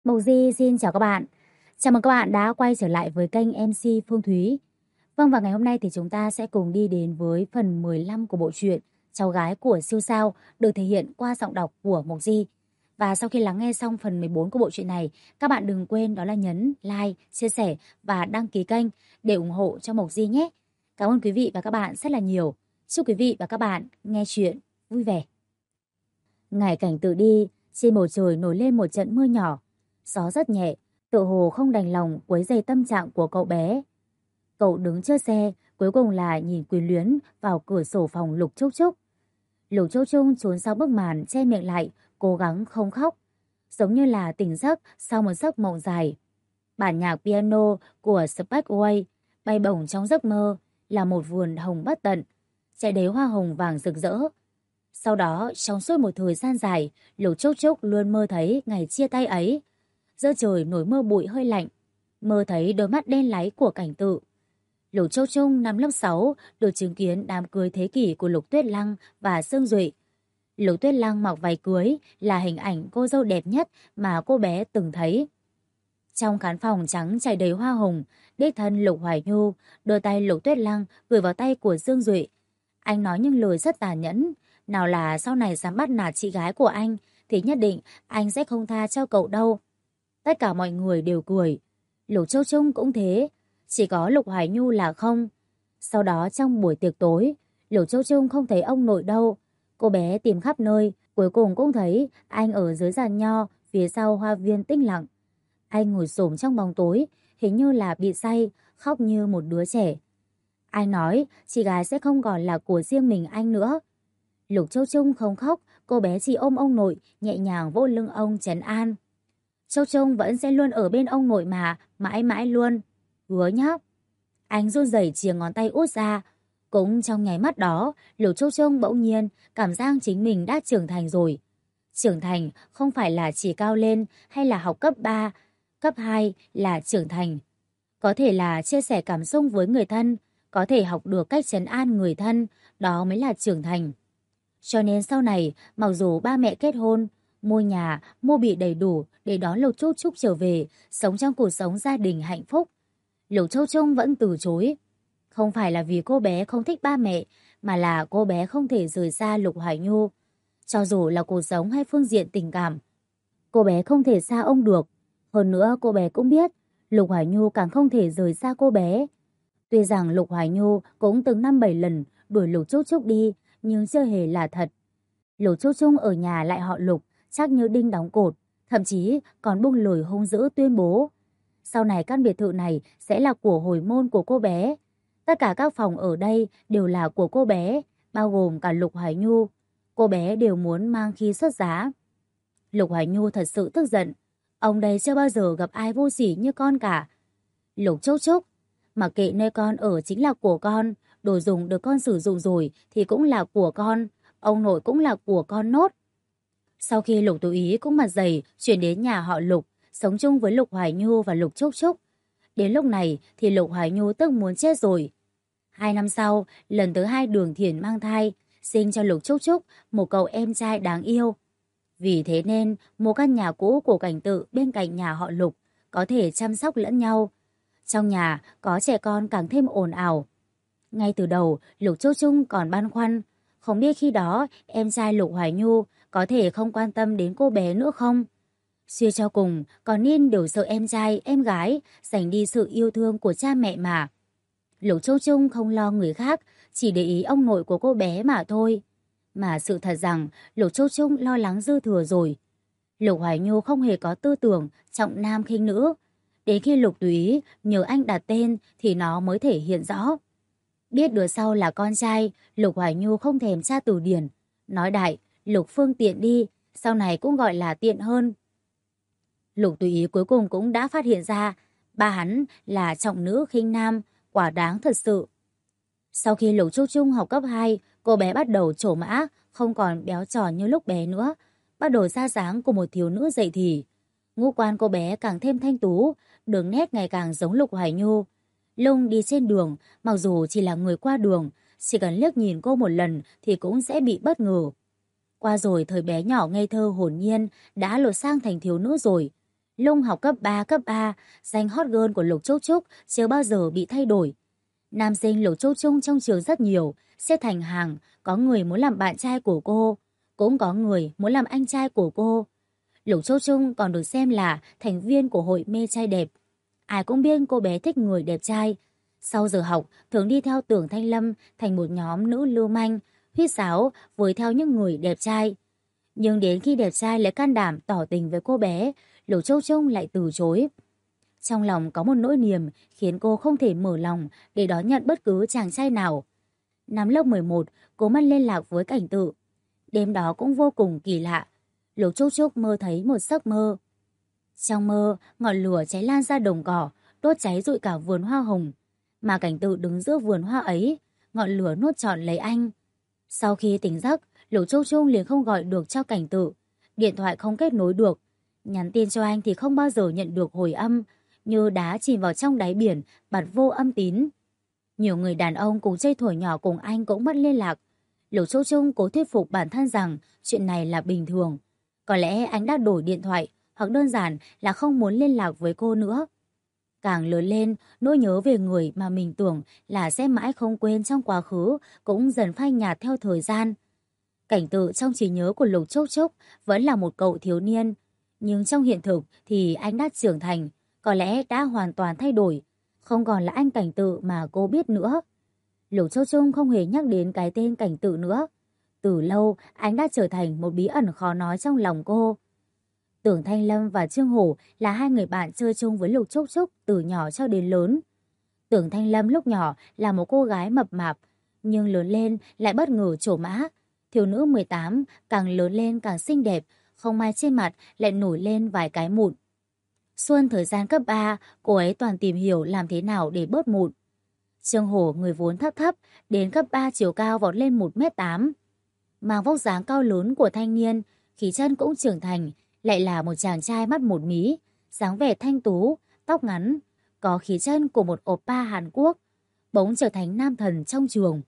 Mộc Di xin chào các bạn. Chào mừng các bạn đã quay trở lại với kênh MC Phương Thúy. Vâng, và ngày hôm nay thì chúng ta sẽ cùng đi đến với phần 15 của bộ truyện Cháu gái của siêu sao được thể hiện qua giọng đọc của Mộc Di. Và sau khi lắng nghe xong phần 14 của bộ truyện này, các bạn đừng quên đó là nhấn like, chia sẻ và đăng ký kênh để ủng hộ cho Mộc Di nhé. Cảm ơn quý vị và các bạn rất là nhiều. Chúc quý vị và các bạn nghe chuyện vui vẻ. Ngày Cảnh tự đi, trên bầu trời nổi lên một trận mưa nhỏ. Gió rất nhẹ, tựa hồ không đành lòng quấy rầy tâm trạng của cậu bé. Cậu đứng trước xe, cuối cùng là nhìn quyến luyến vào cửa sổ phòng Lục Trúc Trúc. Lục Trúc Trúc trốn sau bức màn che miệng lại, cố gắng không khóc, giống như là tỉnh giấc sau một giấc mộng dài. Bản nhạc piano của Spaceway bay bổng trong giấc mơ là một vườn hồng bất tận, chạy đầy hoa hồng vàng rực rỡ. Sau đó, trong suốt một thời gian dài, Lục Trúc Trúc luôn mơ thấy ngày chia tay ấy. Giữa trời nổi mưa bụi hơi lạnh, mơ thấy đôi mắt đen láy của Cảnh Tự. Lục Châu Trung năm lớp 6 được chứng kiến đám cưới thế kỷ của Lục Tuyết Lăng và Sương Duệ. Lục Tuyết Lăng mặc váy cưới là hình ảnh cô dâu đẹp nhất mà cô bé từng thấy. Trong khán phòng trắng trải đầy hoa hồng, đích thân Lục Hoài Nhu đưa tay Lục Tuyết Lăng gửi vào tay của Sương Duệ. Anh nói những lời rất tàn nhẫn, nào là sau này dám bắt nạt chị gái của anh thì nhất định anh sẽ không tha cho cậu đâu. Tất cả mọi người đều cười. Lục Châu Trung cũng thế, chỉ có Lục Hoài Nhu là không. Sau đó trong buổi tiệc tối, Lục Châu Trung không thấy ông nội đâu. Cô bé tìm khắp nơi, cuối cùng cũng thấy anh ở dưới giàn nho phía sau hoa viên tĩnh lặng. Anh ngồi xổm trong bóng tối, hình như là bị say, khóc như một đứa trẻ. Anh nói chị gái sẽ không còn là của riêng mình anh nữa. Lục Châu Trung không khóc, cô bé chỉ ôm ông nội, nhẹ nhàng vỗ lưng ông trấn an. Châu Trung vẫn sẽ luôn ở bên ông nội mà, mãi mãi luôn. Hứa nhá. Anh run rẩy chìa ngón tay út ra. Cũng trong nháy mắt đó, Lục Châu Trung bỗng nhiên cảm giác chính mình đã trưởng thành rồi. Trưởng thành không phải là chỉ cao lên hay là học cấp 3, cấp 2 là trưởng thành. Có thể là chia sẻ cảm xúc với người thân, có thể học được cách trấn an người thân, đó mới là trưởng thành. Cho nên sau này, mặc dù ba mẹ kết hôn, mua nhà, mua bị đầy đủ để đón Lục Trúc Trúc trở về, sống trong cuộc sống gia đình hạnh phúc, Lục Châu Trung vẫn từ chối. Không phải là vì cô bé không thích ba mẹ, mà là cô bé không thể rời xa Lục Hoài Nhu. Cho dù là cuộc sống hay phương diện tình cảm, cô bé không thể xa ông được. Hơn nữa cô bé cũng biết, Lục Hoài Nhu càng không thể rời xa cô bé. Tuy rằng Lục Hoài Nhu cũng từng 5-7 lần đuổi Lục Trúc Trúc đi, nhưng chưa hề là thật. Lục Trúc Trung ở nhà lại họ Lục, chắc như đinh đóng cột, thậm chí còn buông lời hung dữ tuyên bố. Sau này căn biệt thự này sẽ là của hồi môn của cô bé. Tất cả các phòng ở đây đều là của cô bé, bao gồm cả Lục Hoài Nhu. Cô bé đều muốn mang khi xuất giá. Lục Hoài Nhu thật sự tức giận. Ông đây chưa bao giờ gặp ai vô sỉ như con cả. Lục Trúc Trúc, mặc kệ nơi con ở chính là của con, đồ dùng được con sử dụng rồi thì cũng là của con, ông nội cũng là của con nốt. Sau khi Lục Tú Ý cũng mặt dày chuyển đến nhà họ Lục, sống chung với Lục Hoài Nhu và Lục Trúc Trúc. Đến lúc này thì Lục Hoài Nhu tức muốn chết rồi. 2 năm sau, lần thứ 2 Đường Thiển mang thai, sinh cho Lục Trúc Trúc một cậu em trai đáng yêu. Vì thế nên, một căn nhà cũ của Cảnh Tự bên cạnh nhà họ Lục có thể chăm sóc lẫn nhau. Trong nhà có trẻ con càng thêm ồn ào. Ngay từ đầu, Lục Trúc Trúc còn băn khoăn, không biết khi đó em trai Lục Hoài Nhu có thể không quan tâm đến cô bé nữa không? Suy cho cùng, còn nên đều sợ em trai, em gái giành đi sự yêu thương của cha mẹ mà. Lục Châu Trung không lo người khác, chỉ để ý ông nội của cô bé mà thôi. Mà sự thật rằng Lục Châu Trung lo lắng dư thừa rồi. Lục Hoài Nhu không hề có tư tưởng trọng nam khinh nữ. Đến khi Lục Túy nhờ anh đặt tên thì nó mới thể hiện rõ. Biết đứa sau là con trai, Lục Hoài Nhu không thèm tra từ điển. Nói đại, Lục Phương tiện đi, sau này cũng gọi là tiện hơn. Lục Tùy Ý cuối cùng cũng đã phát hiện ra ba hắn là trọng nữ khinh nam, quả đáng thật sự. Sau khi Lục Trúc Trung học cấp 2, cô bé bắt đầu trổ mã, không còn béo tròn như lúc bé nữa, bắt đầu ra dáng của một thiếu nữ dậy thì. Ngũ quan cô bé càng thêm thanh tú, đường nét ngày càng giống Lục Hoài Nhu. Lung đi trên đường, mặc dù chỉ là người qua đường, chỉ cần liếc nhìn cô một lần thì cũng sẽ bị bất ngờ. Qua rồi thời bé nhỏ ngây thơ hồn nhiên đã lột sang thành thiếu nữ rồi. Lúc học cấp 3, danh hot girl của Lục Trúc Trúc chưa bao giờ bị thay đổi. Nam sinh Lục Trúc Trúc trong trường rất nhiều, xếp thành hàng, có người muốn làm bạn trai của cô, cũng có người muốn làm anh trai của cô. Lục Trúc Trúc còn được xem là thành viên của hội mê trai đẹp. Ai cũng biết cô bé thích người đẹp trai. Sau giờ học, thường đi theo Tưởng Thanh Lâm thành một nhóm nữ lưu manh, huýt sáo với theo những người đẹp trai. Nhưng đến khi đẹp trai lấy can đảm tỏ tình với cô bé, Lục Trúc Trúc lại từ chối. Trong lòng có một nỗi niềm khiến cô không thể mở lòng để đón nhận bất cứ chàng trai nào. Năm lớp 11, cô mất liên lạc với Cảnh Tự. Đêm đó cũng vô cùng kỳ lạ. Lục Trúc Trúc mơ thấy một giấc mơ. Trong mơ, ngọn lửa cháy lan ra đồng cỏ, đốt cháy rụi cả vườn hoa hồng. Mà Cảnh Tự đứng giữa vườn hoa ấy, ngọn lửa nuốt trọn lấy anh. Sau khi tỉnh giấc, Lục Trúc Trúc liền không gọi được cho Cảnh Tự. Điện thoại không kết nối được. Nhắn tin cho anh thì không bao giờ nhận được hồi âm, như đá chìm vào trong đáy biển, bật vô âm tín. Nhiều người đàn ông cùng chơi thuở nhỏ cùng anh cũng mất liên lạc. Lục Trúc Trúc cố thuyết phục bản thân rằng chuyện này là bình thường. Có lẽ anh đã đổi điện thoại, hoặc đơn giản là không muốn liên lạc với cô nữa. Càng lớn lên, nỗi nhớ về người mà mình tưởng là sẽ mãi không quên trong quá khứ cũng dần phai nhạt theo thời gian. Cảnh Tự trong trí nhớ của Lục Trúc Trúc vẫn là một cậu thiếu niên, nhưng trong hiện thực thì anh đã trưởng thành, có lẽ đã hoàn toàn thay đổi, không còn là anh Cảnh Tự mà cô biết nữa. Lục Trúc Trúc không hề nhắc đến cái tên Cảnh Tự nữa. Từ lâu, anh đã trở thành một bí ẩn khó nói trong lòng cô. Tưởng Thanh Lâm và Trương Hổ là hai người bạn chơi chung với Lục Trúc Trúc từ nhỏ cho đến lớn. Tưởng Thanh Lâm lúc nhỏ là một cô gái mập mạp, nhưng lớn lên lại bất ngờ trổ mã. Thiếu nữ 18 càng lớn lên càng xinh đẹp, không may trên mặt lại nổi lên vài cái mụn. Suốt thời gian cấp 3, cô ấy toàn tìm hiểu làm thế nào để bớt mụn. Trương Hổ người vốn thấp thấp, đến cấp 3 chiều cao vọt lên 1m8. Mang vóc dáng cao lớn của thanh niên, khí chất cũng trưởng thành, lại là một chàng trai mắt một mí, dáng vẻ thanh tú, tóc ngắn, có khí chất của một oppa Hàn Quốc, bỗng trở thành nam thần trong trường.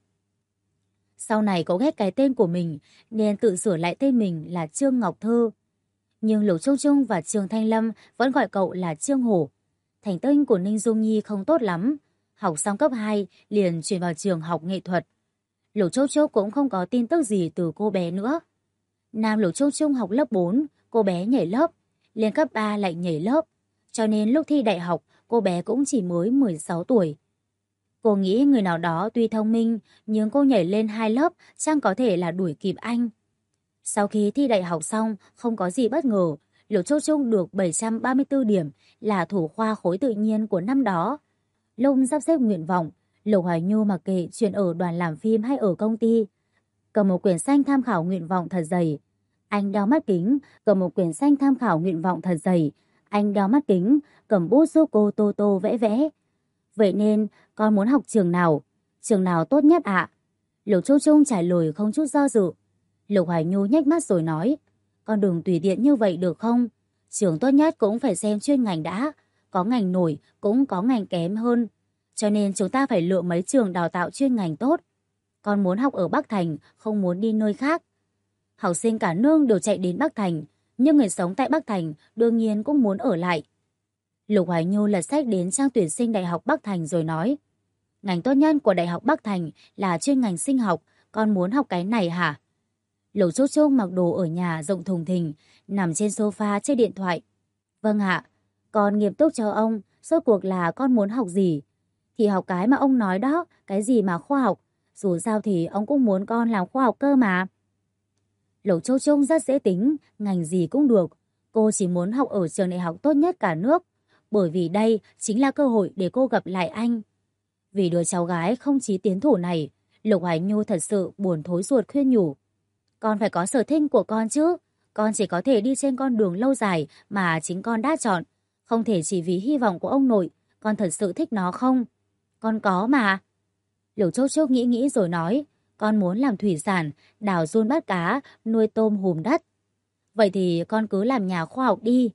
Sau này cậu ghét cái tên của mình nên tự sửa lại tên mình là Trương Ngọc Thư. Nhưng Lục Trúc Trúc và Trương Thanh Lâm vẫn gọi cậu là Trương Hổ. Thành tích của Ninh Dung Nhi không tốt lắm, học xong cấp 2 liền chuyển vào trường học nghệ thuật. Lục Trúc Trúc cũng không có tin tức gì từ cô bé nữa. Nam Lục Trúc Trúc học lớp 4, cô bé nhảy lớp, lên cấp 3 lại nhảy lớp, cho nên lúc thi đại học cô bé cũng chỉ mới 16 tuổi. Cô nghĩ người nào đó tuy thông minh nhưng cô nhảy lên 2 lớp chẳng có thể là đuổi kịp anh. Sau khi thi đại học xong, không có gì bất ngờ, Lục Trúc Trúc được 734 điểm là thủ khoa khối tự nhiên của năm đó. Lúc sắp xếp nguyện vọng, Lục Hoài Nhu mặc kệ chuyện ở đoàn làm phim hay ở công ty, cầm một quyển sách tham khảo nguyện vọng thật dày. Anh đeo mắt kính, cầm một quyển sách tham khảo nguyện vọng thật dày. Anh đeo mắt kính, cầm bút giúp cô tô tô vẽ vẽ. Vậy nên, con muốn học trường nào? Trường nào tốt nhất ạ? Lục Trúc Trúc trả lời không chút do dự. Lục Hoài Nhu nhếch mắt rồi nói, con đừng tùy tiện như vậy được không? Trường tốt nhất cũng phải xem chuyên ngành đã. Có ngành nổi, cũng có ngành kém hơn. Cho nên chúng ta phải lựa mấy trường đào tạo chuyên ngành tốt. Con muốn học ở Bắc Thành, không muốn đi nơi khác. Học sinh cả nước đều chạy đến Bắc Thành, nhưng người sống tại Bắc Thành đương nhiên cũng muốn ở lại. Lục Hoài Nhu lật sách đến trang tuyển sinh Đại học Bắc Thành rồi nói, ngành tốt nhất của Đại học Bắc Thành là chuyên ngành sinh học, con muốn học cái này hả? Lục Trúc Trúc mặc đồ ở nhà rộng thùng thình, nằm trên sofa chơi điện thoại. Vâng ạ, con nghiêm túc cho ông, rốt cuộc là con muốn học gì? Thì học cái mà ông nói đó, cái gì mà khoa học, dù sao thì ông cũng muốn con làm khoa học cơ mà. Lục Trúc Trúc rất dễ tính, ngành gì cũng được. Cô chỉ muốn học ở trường đại học tốt nhất cả nước, bởi vì đây chính là cơ hội để cô gặp lại anh. Vì đứa cháu gái không chí tiến thủ này, Lục Hoài Nhu thật sự buồn thối ruột khuyên nhủ. Con phải có sở thích của con chứ, con chỉ có thể đi trên con đường lâu dài mà chính con đã chọn. Không thể chỉ vì hy vọng của ông nội, con thật sự thích nó không? Con có mà. Lục Trúc Trúc nghĩ rồi nói, con muốn làm thủy sản, đào giun bắt cá, nuôi tôm hùm đất. Vậy thì con cứ làm nhà khoa học đi.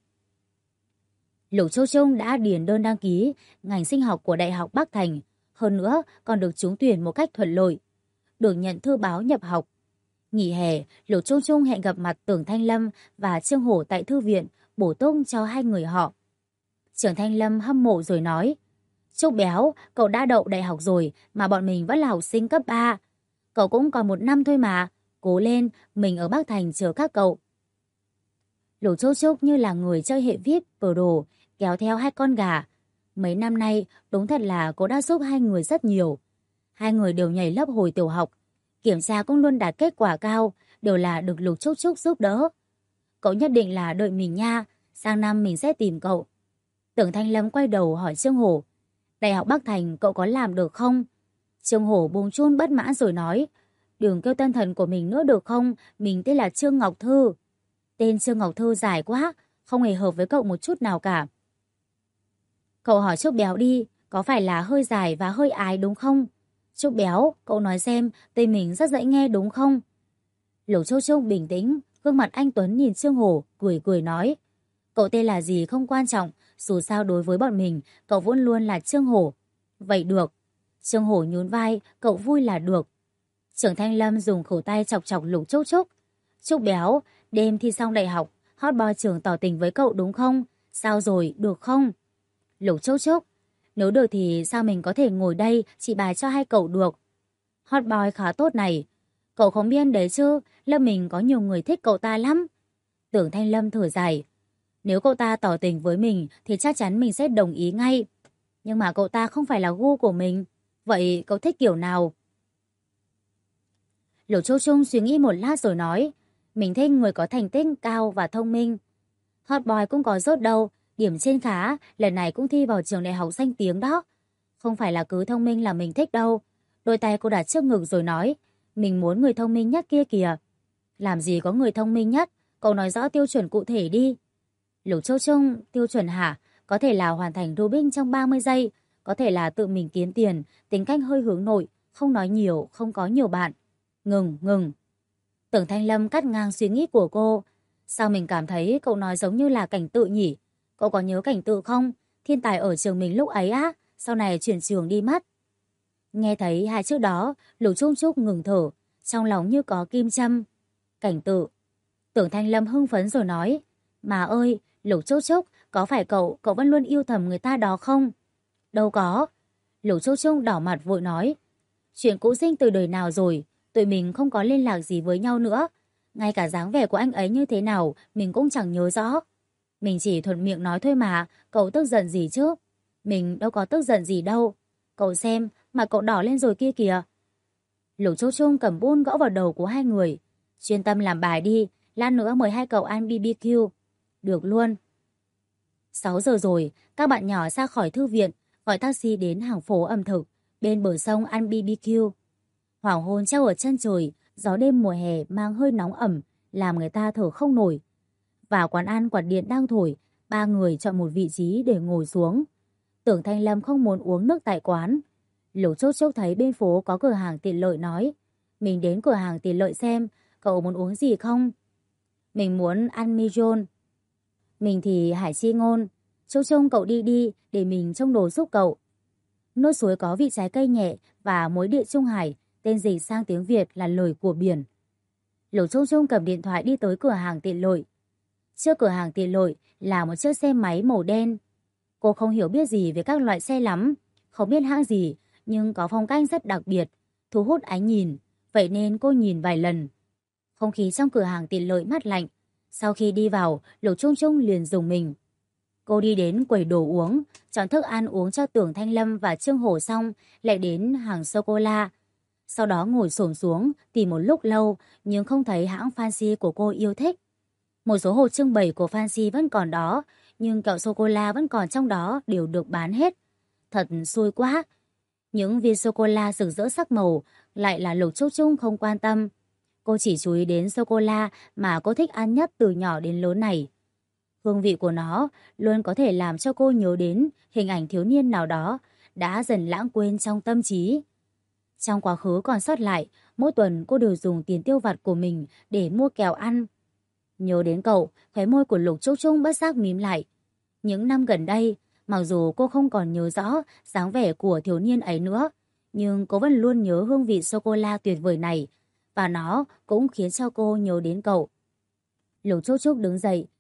Lục Trúc Trúc đã điền đơn đăng ký ngành sinh học của Đại học Bắc Thành, hơn nữa còn được trúng tuyển một cách thuận lợi, được nhận thư báo nhập học. Nghỉ hè, Lục Trúc Trúc hẹn gặp mặt Tưởng Thanh Lâm và Trương Hổ tại thư viện bổ túc cho hai người họ. Trưởng Thanh Lâm hâm mộ rồi nói, Trúc béo, cậu đã đậu đại học rồi mà bọn mình vẫn là học sinh cấp 3. Cậu cũng còn 1 năm thôi mà. Cố lên, mình ở Bắc Thành chờ các cậu. Lục Trúc Trúc như là người chơi hệ VIP Pro, kéo theo 2 con gà. Mấy năm nay, đúng thật là cô đã giúp 2 người rất nhiều. 2 người đều nhảy lớp hồi tiểu học. Kiểm tra cũng luôn đạt kết quả cao, đều là được Lục Trúc Trúc giúp đỡ. Cậu nhất định là đợi mình nha, sang năm mình sẽ tìm cậu. Tưởng Thanh Lâm quay đầu hỏi Trương Hổ, Đại học Bắc Thành cậu có làm được không? Trương Hổ buông chun bất mãn rồi nói, đừng kêu tên thần của mình nữa được không, mình tên là Trương Ngọc Thư. Tên Trương Ngọc Thư dài quá, không hề hợp với cậu một chút nào cả. Cậu hỏi Trúc Béo đi, có phải là hơi dài và hơi ái đúng không? Trúc Béo, cậu nói xem, tên mình rất dễ nghe đúng không? Lục Trúc Trúc bình tĩnh, gương mặt anh Tuấn nhìn Trương Hổ, cười cười nói, cậu tên là gì không quan trọng, dù sao đối với bọn mình, cậu vẫn luôn là Trương Hổ. Vậy được. Trương Hổ nhún vai, cậu vui là được. Trưởng Thanh Lâm dùng khẩu tay chọc chọc Lục Trúc Trúc. Trúc Béo, đêm thi xong đại học, hot boy trường tỏ tình với cậu đúng không? Sao rồi, được không? Lục Trúc Trúc, nếu được thì sao mình có thể ngồi đây chỉ bài cho 2 cậu được? Hot boy khá tốt này. Cậu không biết đấy chứ, lớp mình có nhiều người thích cậu ta lắm. Tưởng Thanh Lâm thở dài. Nếu cậu ta tỏ tình với mình thì chắc chắn mình sẽ đồng ý ngay. Nhưng mà cậu ta không phải là gu của mình. Vậy cậu thích kiểu nào? Lục Châu Trung suy nghĩ một lát rồi nói, mình thích người có thành tích cao và thông minh. Hot boy cũng có dốt đâu, điểm trên khá, lần này cũng thi vào trường đại học danh tiếng đó. Không phải là cứ thông minh là mình thích đâu. Đôi tay cô đặt trước ngực rồi nói, mình muốn người thông minh nhất kia kìa. Làm gì có người thông minh nhất, cậu nói rõ tiêu chuẩn cụ thể đi. Lục Châu Trung, tiêu chuẩn hả? Có thể là hoàn thành Rubik trong 30 giây, có thể là tự mình kiếm tiền, tính cách hơi hướng nội, không nói nhiều, không có nhiều bạn. Ngừng. Tưởng Thanh Lâm cắt ngang suy nghĩ của cô. Sao mình cảm thấy cậu nói giống như là Cảnh Tự nhỉ? Cậu có nhớ Cảnh Tự không? Thiên tài ở trường mình lúc ấy á, sau này chuyển trường đi mất. Nghe thấy 2 chữ đó, Lục Trúc Trúc ngừng thở, trong lòng như có kim châm. Cảnh Tự. Tưởng Thanh Lâm hưng phấn rồi nói, mà ơi, Lục Trúc Trúc, có phải cậu vẫn luôn yêu thầm người ta đó không? Đâu có. Lục Trúc Trúc đỏ mặt vội nói, chuyện cũ sinh từ đời nào rồi, tụi mình không có liên lạc gì với nhau nữa. Ngay cả dáng vẻ của anh ấy như thế nào, mình cũng chẳng nhớ rõ. Mình chỉ thuận miệng nói thôi mà, cậu tức giận gì chứ? Mình đâu có tức giận gì đâu. Cậu xem, mặt cậu đỏ lên rồi kia kìa. Lục Trúc Trúc cầm bút gõ vào đầu của 2 người. Chuyên tâm làm bài đi, lát nữa mời 2 cậu ăn BBQ. Được luôn. 6 giờ rồi, các bạn nhỏ ra khỏi thư viện, gọi taxi đến hàng phố ẩm thực, bên bờ sông ăn BBQ. Hoàng hôn treo ở chân trời, gió đêm mùa hè mang hơi nóng ẩm, làm người ta thở không nổi. Vào quán ăn quạt điện đang thổi, 3 người chọn một vị trí để ngồi xuống. Tưởng Thanh Lâm không muốn uống nước tại quán. Lục Trúc Trúc thấy bên phố có cửa hàng tiện lợi nói, mình đến cửa hàng tiện lợi xem, cậu muốn uống gì không? Mình muốn ăn mijon. Mình thì hải chi ngôn. Trúc Trúc cậu đi đi, để mình trông đồ giúp cậu. Nước suối có vị trái cây nhẹ và muối địa Trung Hải, tên dịch sang tiếng Việt là lời của biển. Lục Trúc Trúc cầm điện thoại đi tới cửa hàng tiện lợi. Trước cửa hàng tiện lợi là một chiếc xe máy màu đen. Cô không hiểu biết gì về các loại xe lắm, không biết hãng gì, nhưng có phong cách rất đặc biệt, thu hút ánh nhìn, vậy nên cô nhìn vài lần. Không khí trong cửa hàng tiện lợi mát lạnh. Sau khi đi vào, Lục Trúc Trúc liền dùng mình. Cô đi đến quầy đồ uống, chọn thức ăn uống cho Tưởng Thanh Lâm và Trương Hổ xong, lại đến hàng sô-cô-la. Sau đó ngồi xổm xuống, tìm một lúc lâu, nhưng không thấy hãng Fancy của cô yêu thích. Một số hộp trưng bày của Fancy vẫn còn đó, nhưng kẹo sô-cô-la vẫn còn trong đó đều được bán hết. Thật xui quá. Những viên sô-cô-la rực rỡ sắc màu lại là Lục Trúc Trúc không quan tâm. Cô chỉ chú ý đến sô-cô-la mà cô thích ăn nhất từ nhỏ đến lớn này. Hương vị của nó luôn có thể làm cho cô nhớ đến hình ảnh thiếu niên nào đó đã dần lãng quên trong tâm trí. Trong quá khứ còn sót lại, mỗi tuần cô đều dùng tiền tiêu vặt của mình để mua kẹo ăn. Nhớ đến cậu, khóe môi của Lục Trúc Trúc bất giác mím lại. Những năm gần đây, mặc dù cô không còn nhớ rõ dáng vẻ của thiếu niên ấy nữa, nhưng cô vẫn luôn nhớ hương vị sô-cô-la tuyệt vời này, và nó cũng khiến cho cô nhớ đến cậu. Lục Trúc Trúc đứng dậy,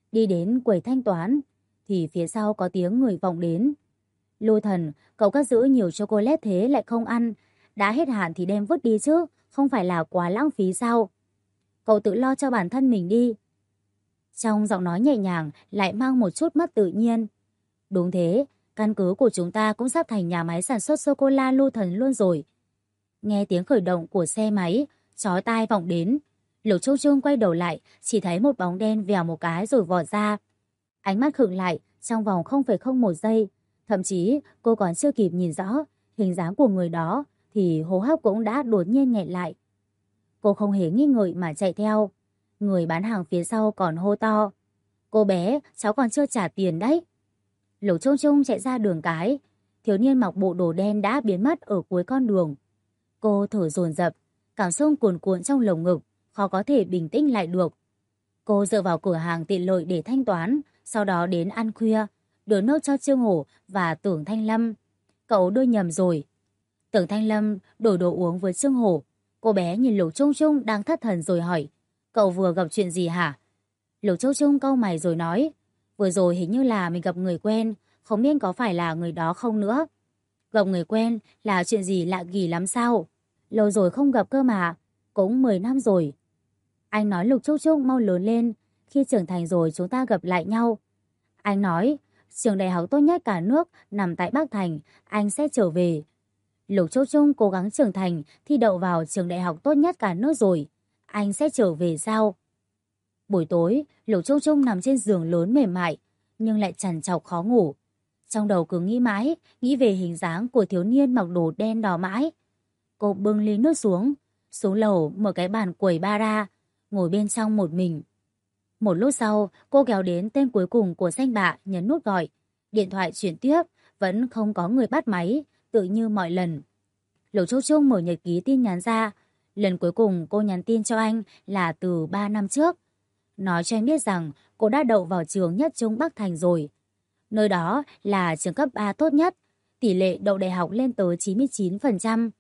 Đi đến quầy thanh toán, thì phía sau có tiếng người vọng đến. Lưu Thần, cậu cất giữ nhiều chocolate thế lại không ăn. Đã hết hạn thì đem vứt đi chứ, không phải là quá lãng phí sao? Cậu tự lo cho bản thân mình đi. Trong giọng nói nhẹ nhàng lại mang một chút mất tự nhiên. Đúng thế, căn cứ của chúng ta cũng sắp thành nhà máy sản xuất sô-cô-la Lưu Thần luôn rồi. Nghe tiếng khởi động của xe máy, chói tai vọng đến. Lục Trung Trung quay đầu lại, chỉ thấy một bóng đen vèo một cái rồi vọt ra. Ánh mắt khựng lại trong vòng 0,01 giây. Thậm chí cô còn chưa kịp nhìn rõ hình dáng của người đó thì hô hấp cũng đã đột nhiên nghẹn lại. Cô không hề nghi ngợi mà chạy theo. Người bán hàng phía sau còn hô to: "Cô bé, cháu còn chưa trả tiền đấy." Lục Trung Trung chạy ra đường cái. Thiếu niên mặc bộ đồ đen đã biến mất ở cuối con đường. Cô thở dồn dập, cảm xúc cuồn cuộn trong lồng ngực, khó có thể bình tĩnh lại được. Cô dựa vào cửa hàng tiện lợi để thanh toán, sau đó đến ăn khuya, đưa nước cho Trương Hổ và Tưởng Thanh Lâm. Cậu đưa nhầm rồi. Tưởng Thanh Lâm đổi đồ uống với Trương Hổ. Cô bé nhìn Lục Trung Trung đang thất thần rồi hỏi: "Cậu vừa gặp chuyện gì hả?" Lục Trung Trung cau mày rồi nói: "Vừa rồi hình như là mình gặp người quen, không biết có phải là người đó không nữa." "Gặp người quen là chuyện gì lạ kỳ lắm sao? Lâu rồi không gặp cơ mà, cũng 10 năm rồi." Anh nói Lục Trúc Trúc mau lớn lên, khi trưởng thành rồi chúng ta gặp lại nhau. Anh nói, trường đại học tốt nhất cả nước nằm tại Bắc Thành, anh sẽ trở về. Lục Trúc Trúc cố gắng trưởng thành, thi đậu vào trường đại học tốt nhất cả nước rồi. Anh sẽ trở về sao? Buổi tối, Lục Trúc Trúc nằm trên giường lớn mềm mại, nhưng lại trằn trọc khó ngủ. Trong đầu cứ nghĩ mãi, nghĩ về hình dáng của thiếu niên mặc đồ đen đỏ mãi. Cô bưng ly nước xuống lầu mở cái bàn quầy bar ra, ngồi bên trong một mình. Một lúc sau, cô kéo đến tên cuối cùng của danh bạ, nhấn nút gọi. Điện thoại chuyển tiếp, vẫn không có người bắt máy, tự như mọi lần. Lục Trúc Trúc mở nhật ký tin nhắn ra. Lần cuối cùng cô nhắn tin cho anh là từ 3 năm trước. Nói cho anh biết rằng cô đã đậu vào trường nhất trung Bắc Thành rồi. Nơi đó là trường cấp 3 tốt nhất, tỷ lệ đậu đại học lên tới 99%.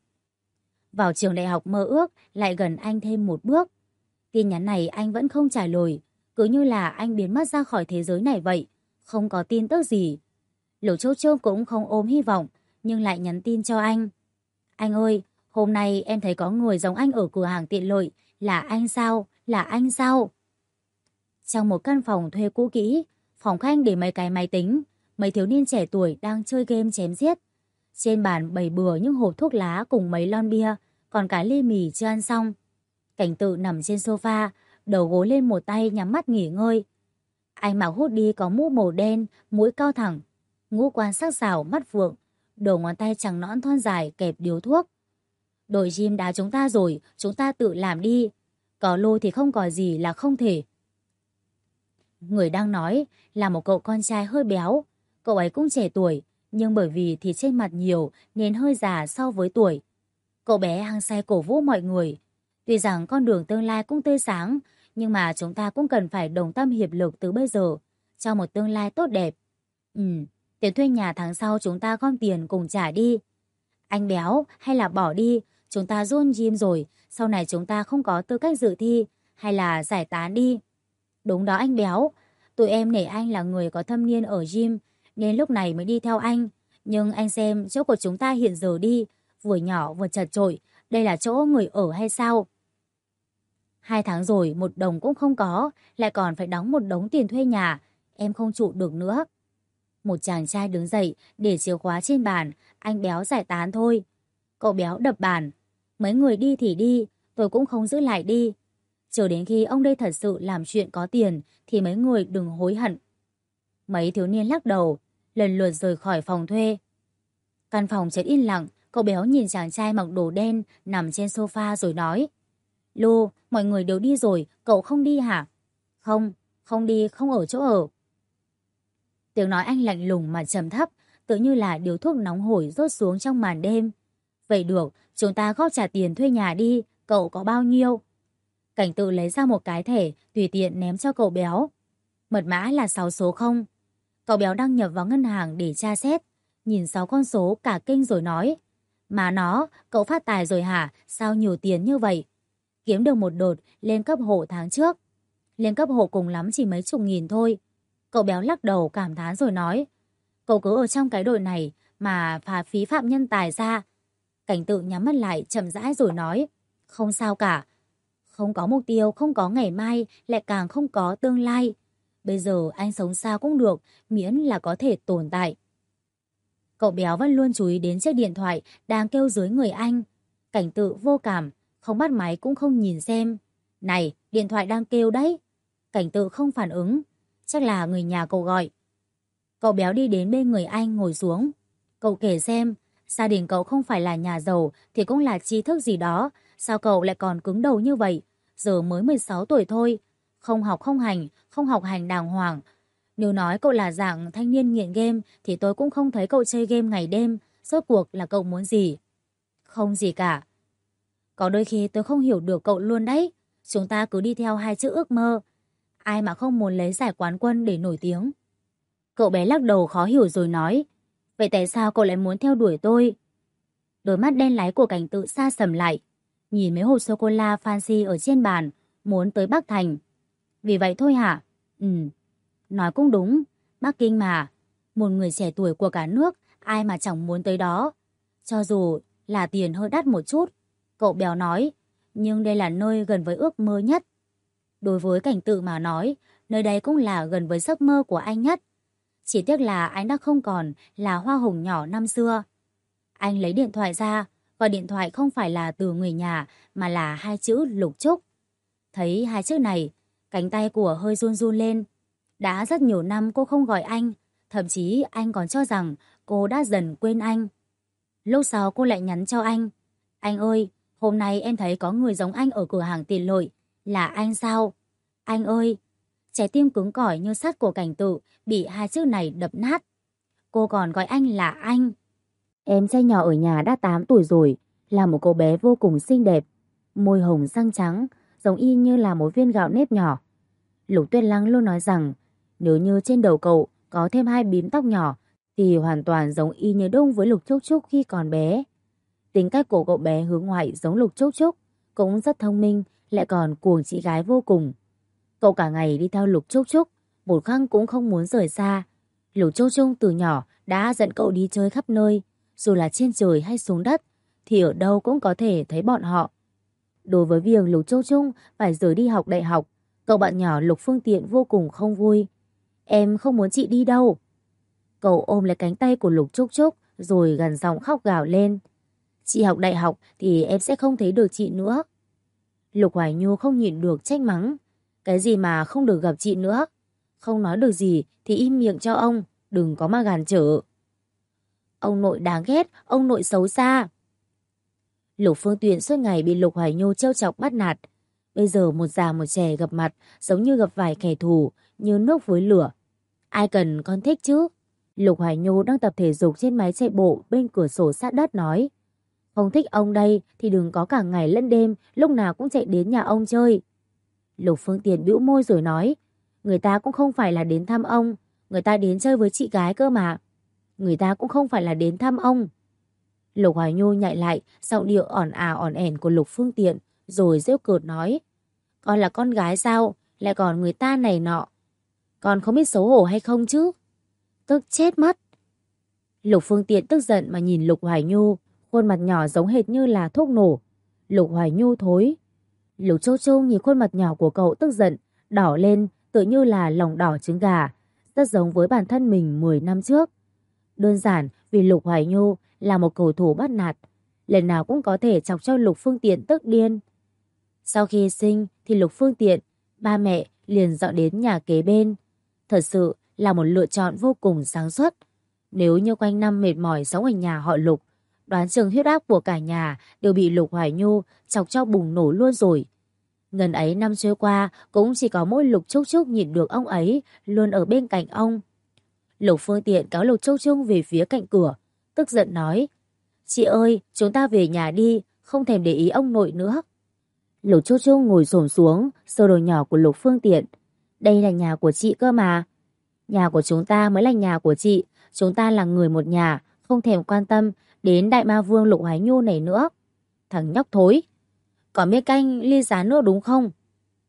Vào trường đại học mơ ước lại gần anh thêm một bước. Tin nhắn này anh vẫn không trả lời, cứ như là anh biến mất ra khỏi thế giới này vậy, không có tin tức gì. Lục Châu Châu cũng không ôm hy vọng, nhưng lại nhắn tin cho anh. "Anh ơi, hôm nay em thấy có người giống anh ở cửa hàng tiện lợi, là anh sao? Là anh sao?" Trong một căn phòng thuê cũ kỹ, phòng khách để mấy cái máy tính, mấy thiếu niên trẻ tuổi đang chơi game chém giết. Trên bàn bày bừa những hộp thuốc lá cùng mấy lon bia, còn cái ly mì chưa ăn xong. Cảnh Tự nằm trên sofa, đầu gối lên một tay nhắm mắt nghỉ ngơi. Anh mặc hoodie có mũ màu đen, mũi cao thẳng, ngũ quan sắc sảo mắt phượng, đầu ngón tay trắng nõn thon dài kẹp điếu thuốc. "Đội gym đá chúng ta rồi, chúng ta tự làm đi. Có lô thì không có gì là không thể." Người đang nói là một cậu con trai hơi béo. Cậu ấy cũng trẻ tuổi, nhưng bởi vì thịt trên mặt nhiều nên hơi già so với tuổi. Cậu bé hăng say cổ vũ mọi người. Tuy rằng con đường tương lai cũng tươi sáng, nhưng mà chúng ta cũng cần phải đồng tâm hiệp lực từ bây giờ, cho một tương lai tốt đẹp. Tiền thuê nhà tháng sau chúng ta gom tiền cùng trả đi. Anh béo hay là bỏ đi, chúng ta join gym rồi, sau này chúng ta không có tư cách dự thi, hay là giải tán đi. Đúng đó anh béo, tụi em nể anh là người có thâm niên ở gym, nên lúc này mới đi theo anh. Nhưng anh xem chỗ của chúng ta hiện giờ đi, vừa nhỏ vừa chật chội, đây là chỗ người ở hay sao? 2 tháng rồi, một đồng cũng không có, lại còn phải đóng một đống tiền thuê nhà, em không trụ được nữa. Một chàng trai đứng dậy, để chìa khóa trên bàn, anh béo giải tán thôi. Cậu béo đập bàn. Mấy người đi thì đi, tôi cũng không giữ lại đi. Chờ đến khi ông đây thật sự làm chuyện có tiền, thì mấy người đừng hối hận. Mấy thiếu niên lắc đầu, lần lượt rời khỏi phòng thuê. Căn phòng chợt yên lặng, cậu béo nhìn chàng trai mặc đồ đen nằm trên sofa rồi nói: "Lô, mọi người đều đi rồi, cậu không đi hả?" "Không, không đi, không ở chỗ ở." Tiếng nói anh lạnh lùng mà trầm thấp, tự như là điếu thuốc nóng hổi rốt xuống trong màn đêm. "Vậy được, chúng ta góp trả tiền thuê nhà đi, cậu có bao nhiêu?" Cảnh Tự lấy ra một cái thẻ, tùy tiện ném cho cậu béo. Mật mã là 6 số 0. Cậu béo đăng nhập vào ngân hàng để tra xét, nhìn 6 con số cả kinh rồi nói: "Mà nó, cậu phát tài rồi hả? Sao nhiều tiền như vậy?" Kiếm được một đột lên cấp hộ tháng trước. lên cấp hộ cùng lắm chỉ mấy chục nghìn thôi. Cậu béo lắc đầu cảm thán rồi nói, cậu cứ ở trong cái đội này mà phá phí phạm nhân tài ra. Cảnh Tự nhắm mắt lại chậm rãi rồi nói, không sao cả. Không có mục tiêu, không có ngày mai, lại càng không có tương lai. Bây giờ anh sống sao cũng được, miễn là có thể tồn tại. Cậu béo vẫn luôn chú ý đến chiếc điện thoại đang kêu dưới người anh. Cảnh Tự vô cảm, không bắt máy cũng không nhìn xem. Này, điện thoại đang kêu đấy. Cảnh Tự không phản ứng, chắc là người nhà cậu gọi. Cậu béo đi đến bên người anh ngồi xuống. Cậu kể xem, gia đình cậu không phải là nhà giàu thì cũng là trí thức gì đó. Sao cậu lại còn cứng đầu như vậy? Giờ mới 16 tuổi thôi. Không học không hành, không học hành đàng hoàng. Nếu nói cậu là dạng thanh niên nghiện game thì tôi cũng không thấy cậu chơi game ngày đêm. Rốt cuộc là cậu muốn gì? Không gì cả. Có đôi khi tôi không hiểu được cậu luôn đấy. Chúng ta cứ đi theo hai chữ ước mơ. Ai mà không muốn lấy giải quán quân để nổi tiếng? Cậu bé lắc đầu khó hiểu rồi nói, vậy tại sao cậu lại muốn theo đuổi tôi? Đôi mắt đen láy của Cảnh Tự xa sầm lại, nhìn mấy hộp sô-cô-la fancy ở trên bàn, muốn tới Bắc Thành. Vì vậy thôi hả? Ừ, nói cũng đúng, Bắc Kinh mà, một người trẻ tuổi của cả nước, ai mà chẳng muốn tới đó. Cho dù là tiền hơi đắt một chút, cậu béo nói, nhưng đây là nơi gần với ước mơ nhất. Đối với Cảnh Tự mà nói, nơi đây cũng là gần với giấc mơ của anh nhất. Chỉ tiếc là anh đã không còn là hoa hồng nhỏ năm xưa. Anh lấy điện thoại ra, gọi điện thoại không phải là từ người nhà mà là hai chữ Lục Trúc. Thấy hai chữ này, cánh tay của hơi run run lên. Đã rất nhiều năm cô không gọi anh, thậm chí anh còn cho rằng cô đã dần quên anh. Lúc sau cô lại nhắn cho anh. Anh ơi, hôm nay em thấy có người giống anh ở cửa hàng tiện lợi. Là anh sao? Anh ơi! Trái tim cứng cỏi như sắt của Cảnh Tự bị hai chữ này đập nát. Cô còn gọi anh là anh. Em trai nhỏ ở nhà đã 8 tuổi rồi, là một cô bé vô cùng xinh đẹp. Môi hồng răng trắng, giống y như là một viên gạo nếp nhỏ. Lục Tuyết Lăng luôn nói rằng, nếu như trên đầu cậu có thêm hai bím tóc nhỏ, thì hoàn toàn giống y như đúc với Lục Trúc Trúc khi còn bé. Tính cách của cậu bé hướng ngoại giống Lục Trúc Trúc, cũng rất thông minh, lại còn cuồng chị gái vô cùng. Cậu cả ngày đi theo Lục Trúc Trúc, một khắc cũng không muốn rời xa. Lục Trúc Trúc từ nhỏ đã dẫn cậu đi chơi khắp nơi, dù là trên trời hay xuống đất, thì ở đâu cũng có thể thấy bọn họ. Đối với việc Lục Trúc Trúc phải rời đi học đại học, cậu bạn nhỏ Lục Phương Tiện vô cùng không vui. Em không muốn chị đi đâu. Cậu ôm lấy cánh tay của Lục Trúc Trúc rồi gằn giọng khóc gào lên. Chị học đại học thì em sẽ không thấy được chị nữa. Lục Hoài Nhu không nhịn được trách mắng. Cái gì mà không được gặp chị nữa? Không nói được gì thì im miệng cho ông, đừng có mà gàn trở. Ông nội đáng ghét, ông nội xấu xa. Lục Phương Tuyền suốt ngày bị Lục Hoài Nhu trêu chọc bắt nạt. Bây giờ một già một trẻ gặp mặt giống như gặp vài kẻ thù, như nước với lửa. Ai cần con thích chứ? Lục Hoài Nhu đang tập thể dục trên máy chạy bộ bên cửa sổ sát đất nói. Không thích ông đây thì đừng có cả ngày lẫn đêm lúc nào cũng chạy đến nhà ông chơi. Lục Phương Tiền bĩu môi rồi nói, người ta cũng không phải là đến thăm ông, người ta đến chơi với chị gái cơ mà. Người ta cũng không phải là đến thăm ông. Lục Hoài Nhu nhại lại giọng điệu ỏn ả ỏn ẻn của Lục Phương Tiện, rồi giễu cợt nói, con là con gái sao, lại còn người ta này nọ. Con không biết xấu hổ hay không chứ? Tức chết mất. Lục Phương Tiện tức giận mà nhìn Lục Hoài Nhu, khuôn mặt nhỏ giống hệt như là thuốc nổ. Lục Hoài Nhu thối. Lục Châu Châu nhìn khuôn mặt nhỏ của cậu tức giận, đỏ lên tự như là lòng đỏ trứng gà, rất giống với bản thân mình 10 năm trước. Đơn giản vì Lục Hoài Nhu là một cầu thủ bắt nạt, lần nào cũng có thể chọc cho Lục Phương Tiện tức điên. Sau khi sinh thì Lục Phương Tiện, ba mẹ liền dọn đến nhà kế bên. Thật sự là một lựa chọn vô cùng sáng suốt. Nếu như quanh năm mệt mỏi sống ở nhà họ Lục, đoán chừng huyết áp của cả nhà đều bị Lục Hoài Nhu chọc cho bùng nổ luôn rồi. Ngần ấy năm trôi qua cũng chỉ có mỗi Lục Trúc Trúc nhìn được ông ấy luôn ở bên cạnh ông. Lục Phương Tiện kéo Lục Trúc Trúc về phía cạnh cửa, tức giận nói, chị ơi, chúng ta về nhà đi, không thèm để ý ông nội nữa. Lục Trúc Trúc ngồi xổm xuống, sờ đầu nhỏ của Lục Phương Tiện. Đây là nhà của chị cơ mà. Nhà của chúng ta mới là nhà của chị, chúng ta là người một nhà, không thèm quan tâm đến đại ma vương Lục Hoài Nhu này nữa. Thằng nhóc thối, còn biết canh ly giá nữa đúng không?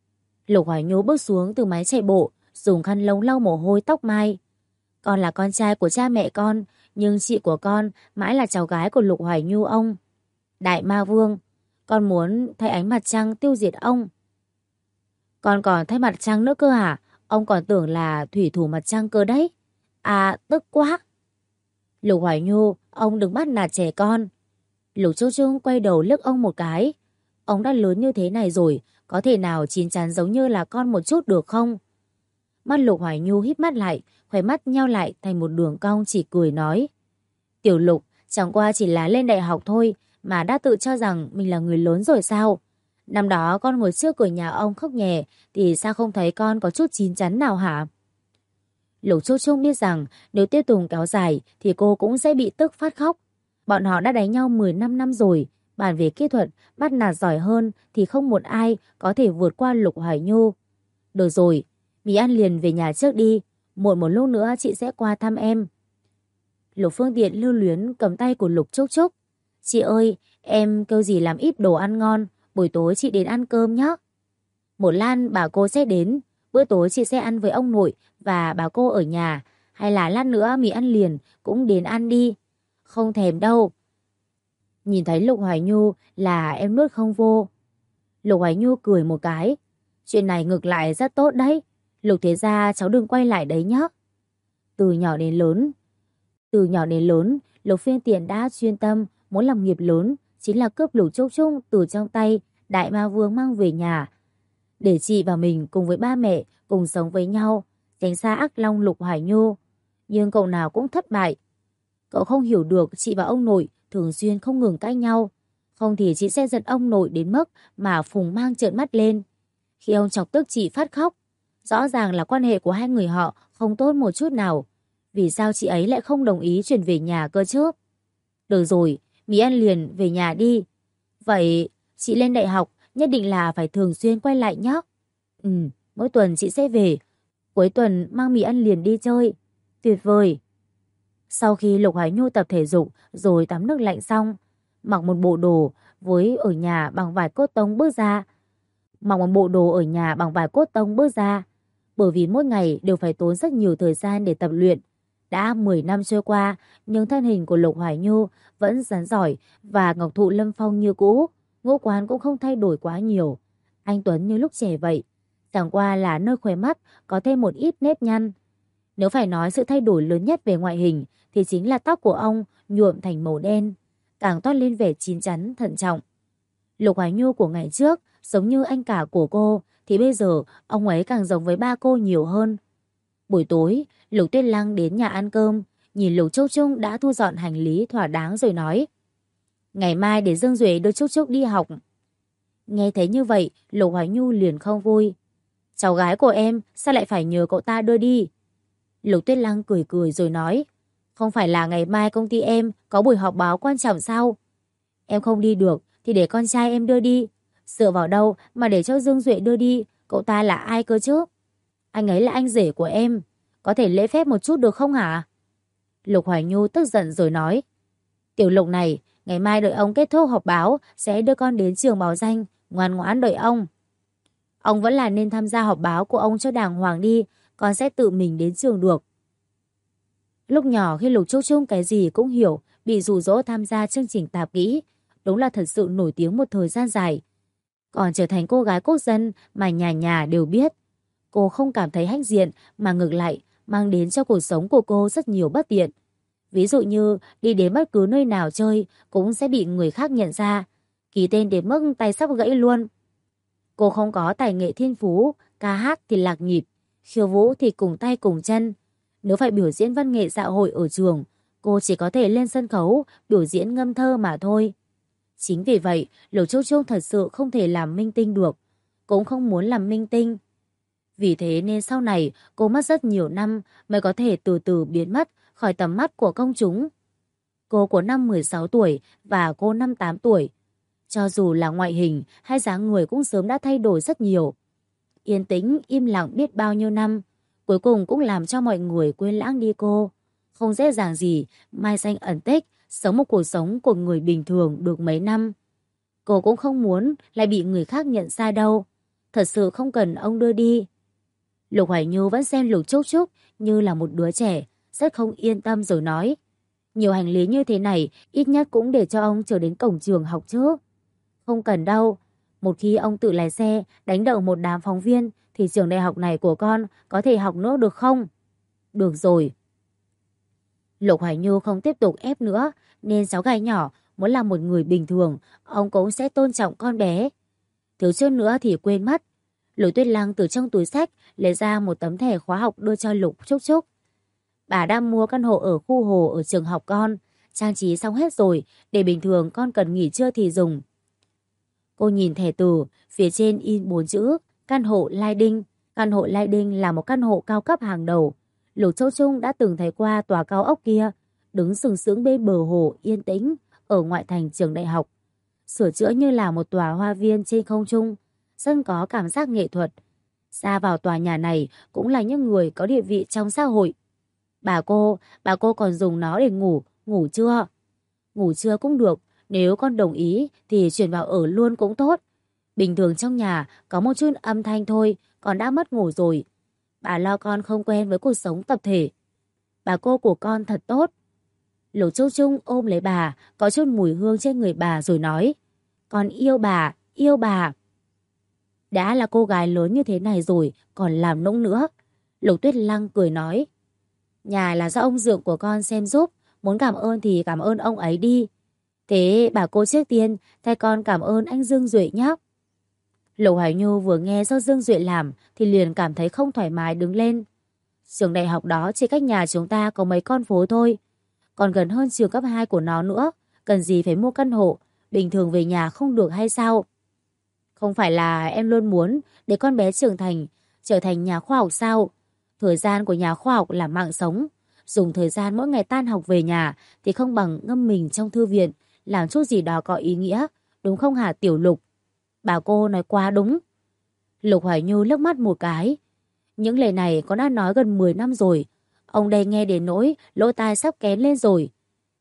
Lục Hoài Nhu bước xuống từ máy chạy bộ, dùng khăn lông lau mồ hôi tóc mai. Con là con trai của cha mẹ con, nhưng chị của con mãi là cháu gái của Lục Hoài Nhu ông. Đại Ma Vương, con muốn thay ánh mặt trăng tiêu diệt ông. Con còn thay mặt trăng nữa cơ hả? Ông còn tưởng là thủy thủ mặt trăng cơ đấy. À, tức quá. Lục Hoài Nhu, ông đừng bắt nạt trẻ con. Lục Châu Trung quay đầu liếc ông một cái. Ông đã lớn như thế này rồi, có thể nào chín chắn giống như là con một chút được không? Mắt Lục Hoài Nhu híp mắt lại, khóe mắt nheo lại thành một đường cong, chỉ cười nói. Tiểu Lục, chẳng qua chỉ là lên đại học thôi mà đã tự cho rằng mình là người lớn rồi sao? Năm đó con ngồi trước cửa nhà ông khóc nhè thì sao không thấy con có chút chín chắn nào hả? Lục Châu Trung biết rằng nếu tiếp tục kéo dài thì cô cũng sẽ bị tức phát khóc. Bọn họ đã đánh nhau 15 năm rồi, bàn về kỹ thuật bắt nạt giỏi hơn thì không một ai có thể vượt qua Lục Hoài Nhu. Được rồi, mì ăn liền về nhà trước đi, muộn một lúc nữa chị sẽ qua thăm em. Lục Phương Tiện lưu luyến cầm tay của Lục Trúc Trúc. Chị ơi, em kêu gì làm ít đồ ăn ngon, buổi tối chị đến ăn cơm nhé. Một lát bà cô sẽ đến, bữa tối chị sẽ ăn với ông nội và bà cô ở nhà, hay là lát nữa mì ăn liền cũng đến ăn đi. Không thèm đâu. Nhìn thấy Lục Hoài Nhu là em nuốt không vô. Lục Hoài Nhu cười một cái. Chuyện này ngược lại rất tốt đấy. Lục thế gia cháu đừng quay lại đấy nhé. Từ nhỏ đến lớn, Lục Phiên Tiện đã chuyên tâm muốn làm nghiệp lớn, chính là cướp Lục Trúc Trúc từ trong tay Đại Ma Vương mang về nhà. Để chị và mình cùng với ba mẹ cùng sống với nhau, tránh xa ác long Lục Hoài Nhu. Nhưng cậu nào cũng thất bại. Cậu không hiểu được chị và ông nội thường xuyên không ngừng cãi nhau. Không thì chị sẽ giận ông nội đến mức mà Phùng Mang trợn mắt lên. Khi ông chọc tức chị phát khóc, rõ ràng là quan hệ của hai người họ không tốt một chút nào. Vì sao chị ấy lại không đồng ý chuyển về nhà cơ chứ? Được rồi, mì ăn liền về nhà đi. Vậy chị lên đại học nhất định là phải thường xuyên quay lại nhé. Mỗi tuần chị sẽ về. Cuối tuần mang mì ăn liền đi chơi. Tuyệt vời. Sau khi Lục Hoài Nhu tập thể dục rồi tắm nước lạnh xong, mặc một bộ đồ với ở nhà bằng vải cốt tông bước ra. Bởi vì mỗi ngày đều phải tốn rất nhiều thời gian để tập luyện. Đã 10 năm trôi qua, nhưng thân hình của Lục Hoài Nhu vẫn rắn giỏi và ngọc thụ lâm phong như cũ. Ngũ quan cũng không thay đổi quá nhiều. Anh Tuấn như lúc trẻ vậy. Chẳng qua là nơi khóe mắt có thêm một ít nếp nhăn. Nếu phải nói sự thay đổi lớn nhất về ngoại hình thì chính là tóc của ông nhuộm thành màu đen, càng toát lên vẻ chín chắn, thận trọng. Lục Hoài Nhu của ngày trước giống như anh cả của cô, thì bây giờ ông ấy càng giống với ba cô nhiều hơn. Buổi tối, Lục Tuyết Lăng đến nhà ăn cơm, nhìn Lục Trúc Trúc đã thu dọn hành lý thỏa đáng rồi nói: ngày mai để Dương Duệ đưa Trúc Trúc đi học. Nghe thấy như vậy, Lục Hoài Nhu liền không vui. Cháu gái của em sao lại phải nhờ cậu ta đưa đi? Lục Tuyết Lăng cười cười rồi nói: không phải là ngày mai công ty em có buổi họp báo quan trọng sao? Em không đi được thì để con trai em đưa đi. Dựa vào đâu mà để cho Dương Duệ đưa đi? Cậu ta là ai cơ chứ? Anh ấy là anh rể của em. Có thể lễ phép một chút được không hả? Lục Hoài Nhu tức giận rồi nói: Tiểu Lục này, ngày mai đợi ông kết thúc họp báo sẽ đưa con đến trường báo danh, ngoan ngoãn đợi ông. Ông vẫn là nên tham gia họp báo của ông cho đàng hoàng đi, con sẽ tự mình đến trường được. Lúc nhỏ khi Lục Trúc Trúc cái gì cũng hiểu, bị dụ dỗ tham gia chương trình tạp kỹ, đúng là thật sự nổi tiếng một thời gian dài. Còn trở thành cô gái quốc dân mà nhà nhà đều biết. Cô không cảm thấy hãnh diện mà ngược lại mang đến cho cuộc sống của cô rất nhiều bất tiện. Ví dụ như đi đến bất cứ nơi nào chơi cũng sẽ bị người khác nhận ra, ký tên đến mức tay sắp gãy luôn. Cô không có tài nghệ thiên phú, ca hát thì lạc nhịp, khiêu vũ thì cùng tay cùng chân. Nếu phải biểu diễn văn nghệ xã hội ở trường, cô chỉ có thể lên sân khấu biểu diễn ngâm thơ mà thôi. Chính vì vậy, Lục Trúc Trúc thật sự không thể làm minh tinh được, cũng không muốn làm minh tinh. Vì thế nên sau này cô mất rất nhiều năm mới có thể từ từ biến mất khỏi tầm mắt của công chúng. Cô có năm 16 tuổi và cô năm 8 tuổi. Cho dù là ngoại hình hay dáng người cũng sớm đã thay đổi rất nhiều. Yên tĩnh, im lặng biết bao nhiêu năm, cuối cùng cũng làm cho mọi người quên lãng đi cô. Không dễ dàng gì mai danh ẩn tích, sống một cuộc sống của người bình thường được mấy năm. Cô cũng không muốn lại bị người khác nhận ra đâu. Thật sự không cần ông đưa đi. Lục Hoài Nhu vẫn xem Lục Trúc Trúc như là một đứa trẻ, rất không yên tâm rồi nói. Nhiều hành lý như thế này, ít nhất cũng để cho ông trở đến cổng trường học chứ. Không cần đâu. Một khi ông tự lái xe, đánh đậu một đám phóng viên, thì trường đại học này của con có thể học nữa được không? Được rồi. Lục Hoài Nhu không tiếp tục ép nữa, nên cháu gái nhỏ muốn làm một người bình thường, ông cũng sẽ tôn trọng con bé. Thiếu chút nữa thì quên mất. Lục Tuyết Lăng từ trong túi xách lấy ra một tấm thẻ khóa học đưa cho Lục Trúc Trúc. Bà đã mua căn hộ ở khu hồ ở trường học con, trang trí xong hết rồi, để bình thường con cần nghỉ trưa thì dùng. Cô nhìn thẻ từ, phía trên in 4 chữ, căn hộ Lai Đinh. Căn hộ Lai Đinh là một căn hộ cao cấp hàng đầu. Lục Châu Trung đã từng thấy qua tòa cao ốc kia, đứng sừng sững bên bờ hồ yên tĩnh, ở ngoại thành trường đại học. Sửa chữa như là một tòa hoa viên trên không trung, rất có cảm giác nghệ thuật. Ra vào tòa nhà này cũng là những người có địa vị trong xã hội. Bà cô còn dùng nó để ngủ, ngủ chưa? Ngủ chưa cũng được, nếu con đồng ý thì chuyển vào ở luôn cũng tốt. Bình thường trong nhà có một chút âm thanh thôi, con đã mất ngủ rồi. Bà lo con không quen với cuộc sống tập thể. Bà cô của con thật tốt. Lục Châu Trung ôm lấy bà, có chút mùi hương trên người bà rồi nói. Con yêu bà, yêu bà. Đã là cô gái lớn như thế này rồi, còn làm nũng nữa. Lục Tuyết Lăng cười nói. Nhà là do ông dượng của con xem giúp, muốn cảm ơn thì cảm ơn ông ấy đi. Thế bà cô trước tiên thay con cảm ơn anh Dương Duệ nhé. Lục Hoài Nhu vừa nghe do Dương Duệ làm thì liền cảm thấy không thoải mái đứng lên. Trường đại học đó chỉ cách nhà chúng ta có mấy con phố thôi, còn gần hơn trường cấp 2 của nó nữa, cần gì phải mua căn hộ, bình thường về nhà không được hay sao? Không phải là em luôn muốn để con bé trưởng thành, trở thành nhà khoa học sao? Thời gian của nhà khoa học là mạng sống, dùng thời gian mỗi ngày tan học về nhà thì không bằng ngâm mình trong thư viện, làm chút gì đó có ý nghĩa, đúng không hả Tiểu Lục? Bà cô nói quá đúng. Lục Hoài Nhu liếc mắt một cái. Những lời này con đã nói gần 10 năm rồi. Ông đây nghe đến nỗi lỗ tai sắp kén lên rồi.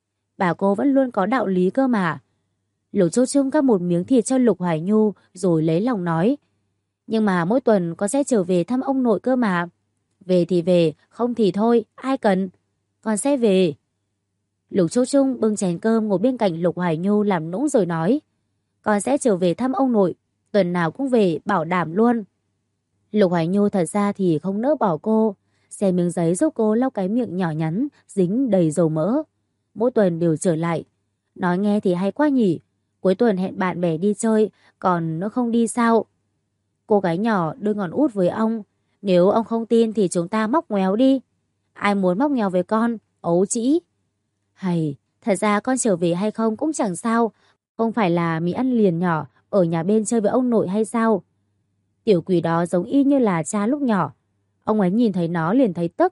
Bà cô vẫn luôn có đạo lý cơ mà. Lục Châu Trung cắt một miếng thịt cho Lục Hoài Nhu rồi lấy lòng nói. Nhưng mà mỗi tuần con sẽ trở về thăm ông nội cơ mà. Về thì về, không thì thôi, ai cần. Con sẽ về. Lục Châu Trung bưng chén cơm ngồi bên cạnh Lục Hoài Nhu làm nũng rồi nói. Con sẽ trở về thăm ông nội, tuần nào cũng về, bảo đảm luôn. Lục Hoài Nhu thật ra thì không nỡ bỏ cô, xé miếng giấy giúp cô lau cái miệng nhỏ nhắn, dính đầy dầu mỡ. Mỗi tuần đều trở lại. Nói nghe thì hay quá nhỉ, cuối tuần hẹn bạn bè đi chơi, còn nó không đi sao? Cô gái nhỏ đôi ngón út với ông, nếu ông không tin thì chúng ta móc ngoéo đi. Ai muốn móc nghèo với con, ấu trĩ. Hay, thật ra con trở về hay không cũng chẳng sao, không phải là mì ăn liền nhỏ ở nhà bên chơi với ông nội hay sao? Tiểu quỷ đó giống y như là cha lúc nhỏ. Ông ấy nhìn thấy nó liền thấy tức.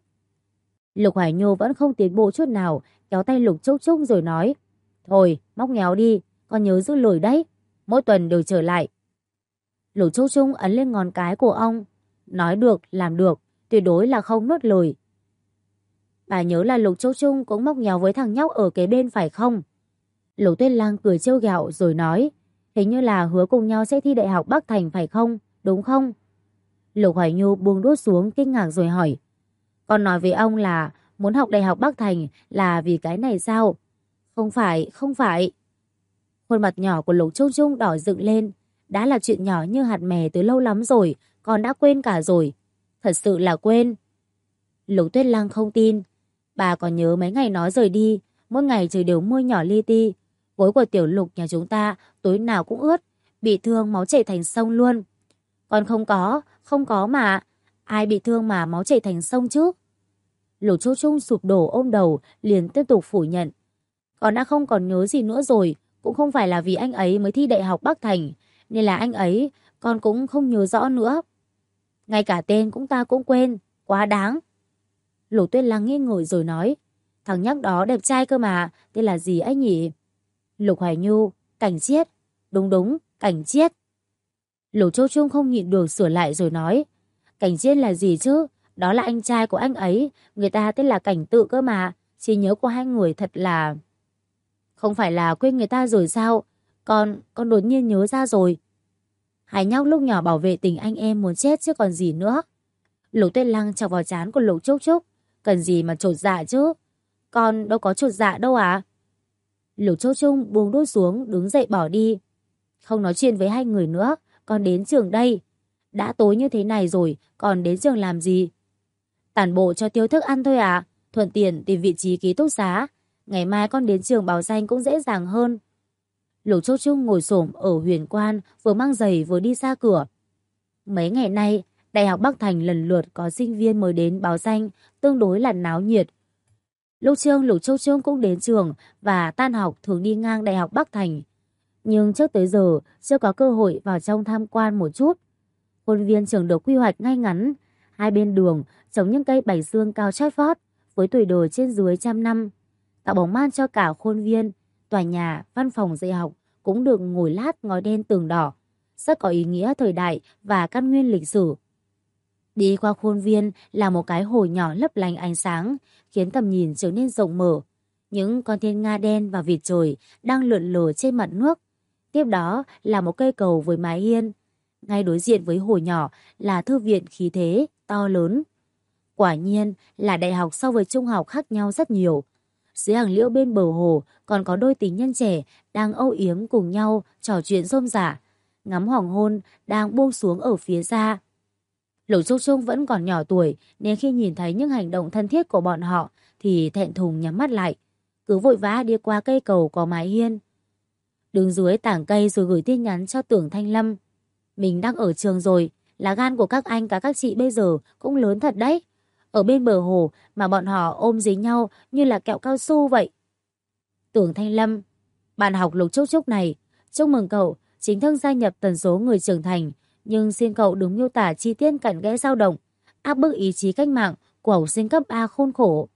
Lục Hoài Nhu vẫn không tiến bộ chút nào, kéo tay Lục Trúc Trúc rồi nói. Thôi, móc nghèo đi, con nhớ giữ lời đấy. Mỗi tuần đều trở lại. Lục Trúc Trúc ấn lên ngón cái của ông. Nói được, làm được, tuyệt đối là không nuốt lời. Bà nhớ là Lục Trúc Trúc cũng móc nghèo với thằng nhóc ở kế bên phải không? Lục Tuyết Lăng cười trêu ghẹo rồi nói. Hình như là hứa cùng nhau sẽ thi đại học Bắc Thành phải không? Đúng không? Lục Hoài Nhu buông đũa xuống kinh ngạc rồi hỏi. Con nói với ông là muốn học đại học Bắc Thành là vì cái này sao? Không phải, không phải. Khuôn mặt nhỏ của Lục Trung Trung đỏ dựng lên. Đã là chuyện nhỏ như hạt mè từ lâu lắm rồi, con đã quên cả rồi. Thật sự là quên. Lục Tuyết Lăng không tin. Bà còn nhớ mấy ngày nó rời đi, mỗi ngày trời đều mưa nhỏ li ti. Gối của Tiểu Lục nhà chúng ta tối nào cũng ướt, bị thương máu chảy thành sông luôn. Con không có mà. Ai bị thương mà máu chảy thành sông chứ? Lục Châu Trung sụp đổ ôm đầu, liền tiếp tục phủ nhận. Con đã không còn nhớ gì nữa rồi, cũng không phải là vì anh ấy mới thi đại học Bắc Thành, nên là anh ấy, con cũng không nhớ rõ nữa. Ngay cả tên ta cũng quên, quá đáng. Lục Tuyết Lăng nghi ngờ rồi nói, thằng nhóc đó đẹp trai cơ mà, tên là gì ấy nhỉ? Lục Hoài Nhu, Cảnh Chiết. Đúng đúng, Cảnh Chiết. Lục Châu Trung không nhịn được sửa lại rồi nói, Cảnh Chiết là gì chứ? Đó là anh trai của anh ấy, người ta tên là Cảnh Tự cơ mà, trí nhớ của hai người thật là... Không phải là quên người ta rồi sao? Con đột nhiên nhớ ra rồi. Hai nhóc lúc nhỏ bảo vệ tình anh em muốn chết chứ còn gì nữa. Lục Tuyết Lăng chọc vào trán của Lục Trúc Trúc. Cần gì mà chột dạ chứ? Con đâu có chột dạ đâu à? Lục Trúc Trúc buông đũa xuống, đứng dậy bỏ đi. Không nói chuyện với hai người nữa, con đến trường đây. Đã tối như thế này rồi, còn đến trường làm gì? Tản bộ cho tiêu thức ăn thôi à? Thuận tiện tìm vị trí ký túc xá. Ngày mai con đến trường báo danh cũng dễ dàng hơn. Lục Trúc Trúc ngồi xổm ở Huyền Quan, vừa mang giày vừa đi ra cửa. Mấy ngày nay, Đại học Bắc Thành lần lượt có sinh viên mới đến báo danh, tương đối là náo nhiệt. Lúc trước Lục Trúc Trúc cũng đến trường và tan học thường đi ngang Đại học Bắc Thành. Nhưng trước tới giờ chưa có cơ hội vào trong tham quan một chút. Khuôn viên trường được quy hoạch ngay ngắn, hai bên đường trồng những cây bạch dương cao chót vót với tuổi đời trên dưới 100 năm, tạo bóng mát cho cả khuôn viên. Tòa nhà, văn phòng dạy học cũng được ngồi lát ngói đen tường đỏ, rất có ý nghĩa thời đại và căn nguyên lịch sử. Đi qua khuôn viên là một cái hồ nhỏ lấp lánh ánh sáng, khiến tầm nhìn trở nên rộng mở. Những con thiên nga đen và vịt trời đang lượn lờ trên mặt nước. Tiếp đó là một cây cầu với mái hiên. Ngay đối diện với hồ nhỏ là thư viện khí thế, to lớn. Quả nhiên là đại học so với trung học khác nhau rất nhiều. Dưới hàng liễu bên bờ hồ còn có đôi tình nhân trẻ đang âu yếm cùng nhau trò chuyện rôm rả, ngắm hoàng hôn đang buông xuống ở phía xa. Lục Trúc Trúc vẫn còn nhỏ tuổi nên khi nhìn thấy những hành động thân thiết của bọn họ thì thẹn thùng nhắm mắt lại, cứ vội vã đi qua cây cầu có mái hiên. Đứng dưới tảng cây rồi gửi tin nhắn cho Tưởng Thanh Lâm. Mình đang ở trường rồi, lá gan của các anh cả các chị bây giờ cũng lớn thật đấy. Ở bên bờ hồ mà bọn họ ôm dính nhau như là kẹo cao su vậy. Tưởng Thanh Lâm, bạn học Lục Trúc Trúc này, chúc mừng cậu chính thức gia nhập tần số người trưởng thành, nhưng xin cậu đừng miêu tả chi tiết cặn kẽ dao động, áp bức ý chí cách mạng của học sinh cấp A khốn khổ.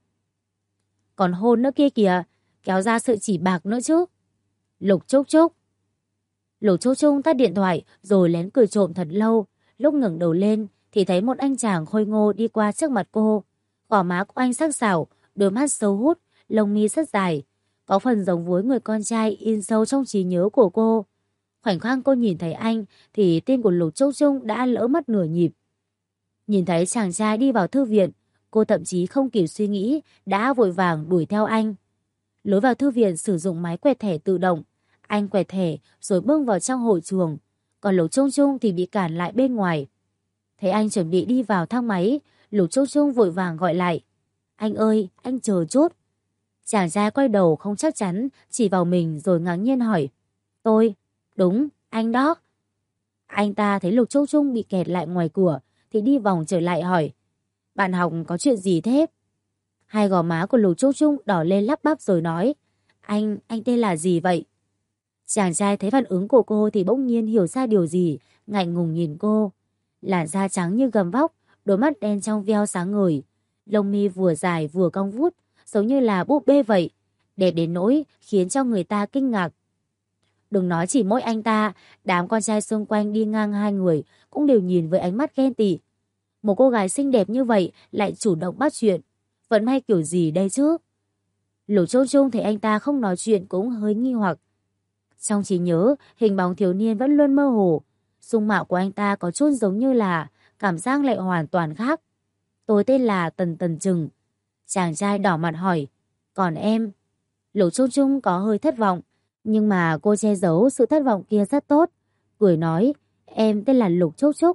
Còn hôn nữa kia kìa, kéo ra sự chỉ bạc nữa chứ. Lục Trúc Trúc. Lục Trúc Trúc tắt điện thoại rồi lén cười trộm thật lâu. Lúc ngẩng đầu lên thì thấy một anh chàng khôi ngô đi qua trước mặt cô. Gò má của anh sắc sảo, đôi mắt sâu hút, lông mi rất dài, có phần giống với người con trai in sâu trong trí nhớ của cô. Khoảnh khắc cô nhìn thấy anh thì tim của Lục Trúc Trúc đã lỡ mất nửa nhịp. Nhìn thấy chàng trai đi vào thư viện, cô thậm chí không kịp suy nghĩ đã vội vàng đuổi theo anh. Lối vào thư viện sử dụng máy quẹt thẻ tự động. Anh quẹt thẻ rồi bước vào trong hội trường, còn Lục Trúc Trúc thì bị cản lại bên ngoài. Thấy anh chuẩn bị đi vào thang máy, Lục Trúc Trúc vội vàng gọi lại. Anh ơi, anh chờ chút. Chàng trai quay đầu không chắc chắn, chỉ vào mình rồi ngạc nhiên hỏi. Tôi? Đúng, anh đó. Anh ta thấy Lục Trúc Trúc bị kẹt lại ngoài cửa thì đi vòng trở lại hỏi. Bạn học có chuyện gì thế? Hai gò má của Lục Trúc Trúc đỏ lên lắp bắp rồi nói. Anh tên là gì vậy? Chàng trai thấy phản ứng của cô thì bỗng nhiên hiểu ra điều gì, ngại ngùng nhìn cô. Làn da trắng như gấm vóc, đôi mắt đen trong veo sáng ngời, lông mi vừa dài vừa cong vút, giống như là búp bê vậy, đẹp đến nỗi khiến cho người ta kinh ngạc. Đừng nói chỉ mỗi anh ta, đám con trai xung quanh đi ngang hai người cũng đều nhìn với ánh mắt ghen tị. Một cô gái xinh đẹp như vậy lại chủ động bắt chuyện, vẫn may kiểu gì đây chứ? Lục Trúc Trúc thấy anh ta không nói chuyện cũng hơi nghi hoặc. Trong trí nhớ, hình bóng thiếu niên vẫn luôn mơ hồ. Dung mạo của anh ta có chút giống như là, cảm giác lại hoàn toàn khác. Tôi tên là Tần Tần Trừng. Chàng trai đỏ mặt hỏi. Còn em? Lục Trúc Trúc có hơi thất vọng, nhưng mà cô che giấu sự thất vọng kia rất tốt. Cười nói, em tên là Lục Trúc Trúc.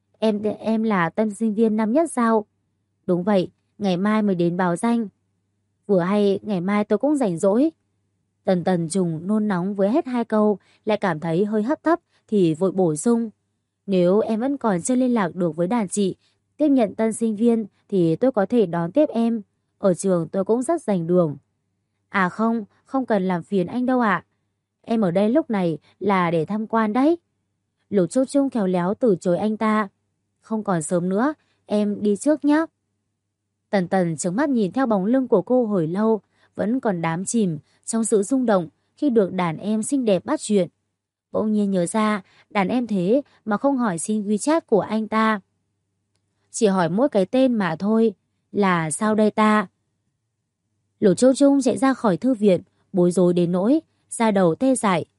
Em là tân sinh viên năm nhất sao? Đúng vậy, ngày mai mới đến báo danh. Vừa hay ngày mai tôi cũng rảnh rỗi. Tần Tần Trùng nôn nóng với hết hai câu, lại cảm thấy hơi hấp tấp thì vội bổ sung. Nếu em vẫn còn chưa liên lạc được với đàn chị tiếp nhận tân sinh viên thì tôi có thể đón tiếp em. Ở trường tôi cũng rất rành đường. À không, không cần làm phiền anh đâu ạ. Em ở đây lúc này là để tham quan đấy. Lục Trúc Trúc khéo léo từ chối anh ta. Không còn sớm nữa, em đi trước nhé. Tần Tần trợn mắt nhìn theo bóng lưng của cô hồi lâu, vẫn còn đắm chìm trong sự rung động khi được đàn em xinh đẹp bắt chuyện. Bỗng nhiên nhớ ra, đàn em thế mà không hỏi xin WeChat của anh ta. Chỉ hỏi mỗi cái tên mà thôi, là sao đây ta? Lục Trúc Trúc chạy ra khỏi thư viện, bối rối đến nỗi da đầu tê dại.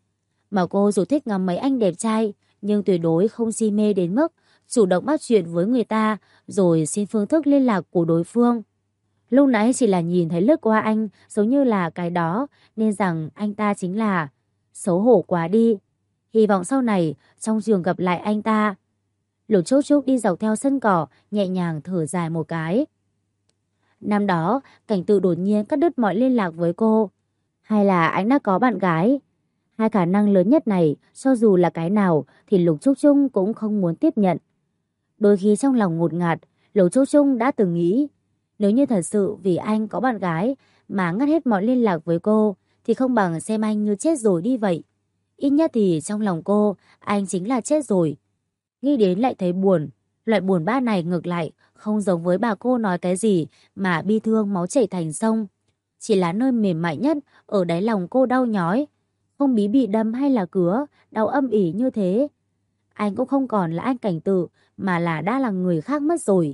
Mà cô dù thích ngắm mấy anh đẹp trai, nhưng tuyệt đối không si mê đến mức chủ động bắt chuyện với người ta rồi xin phương thức liên lạc của đối phương. Lúc nãy chỉ là nhìn thấy lướt qua anh giống như là cái đó, nên rằng anh ta chính là... Xấu hổ quá đi. Hy vọng sau này trong trường gặp lại anh ta. Lục Trúc Trúc đi dọc theo sân cỏ, nhẹ nhàng thở dài một cái. Năm đó, Cảnh Tự đột nhiên cắt đứt mọi liên lạc với cô. Hay là anh đã có bạn gái? Hai khả năng lớn nhất này, cho dù là cái nào thì Lục Trúc Trúc cũng không muốn tiếp nhận. Đôi khi trong lòng ngột ngạt, Lục Trúc Trúc đã từng nghĩ, nếu như thật sự vì anh có bạn gái mà ngắt hết mọi liên lạc với cô, thì không bằng xem anh như chết rồi đi vậy. Ít nhất thì trong lòng cô, anh chính là chết rồi. Nghĩ đến lại thấy buồn. Loại buồn bã này ngược lại không giống với bà cô nói cái gì mà bi thương máu chảy thành sông. Chỉ là nơi mềm mại nhất ở đáy lòng cô đau nhói. Không bí bị đâm hay là cứa, đau âm ỉ như thế. Anh cũng không còn là anh Cảnh Tự mà là đã là người khác mất rồi.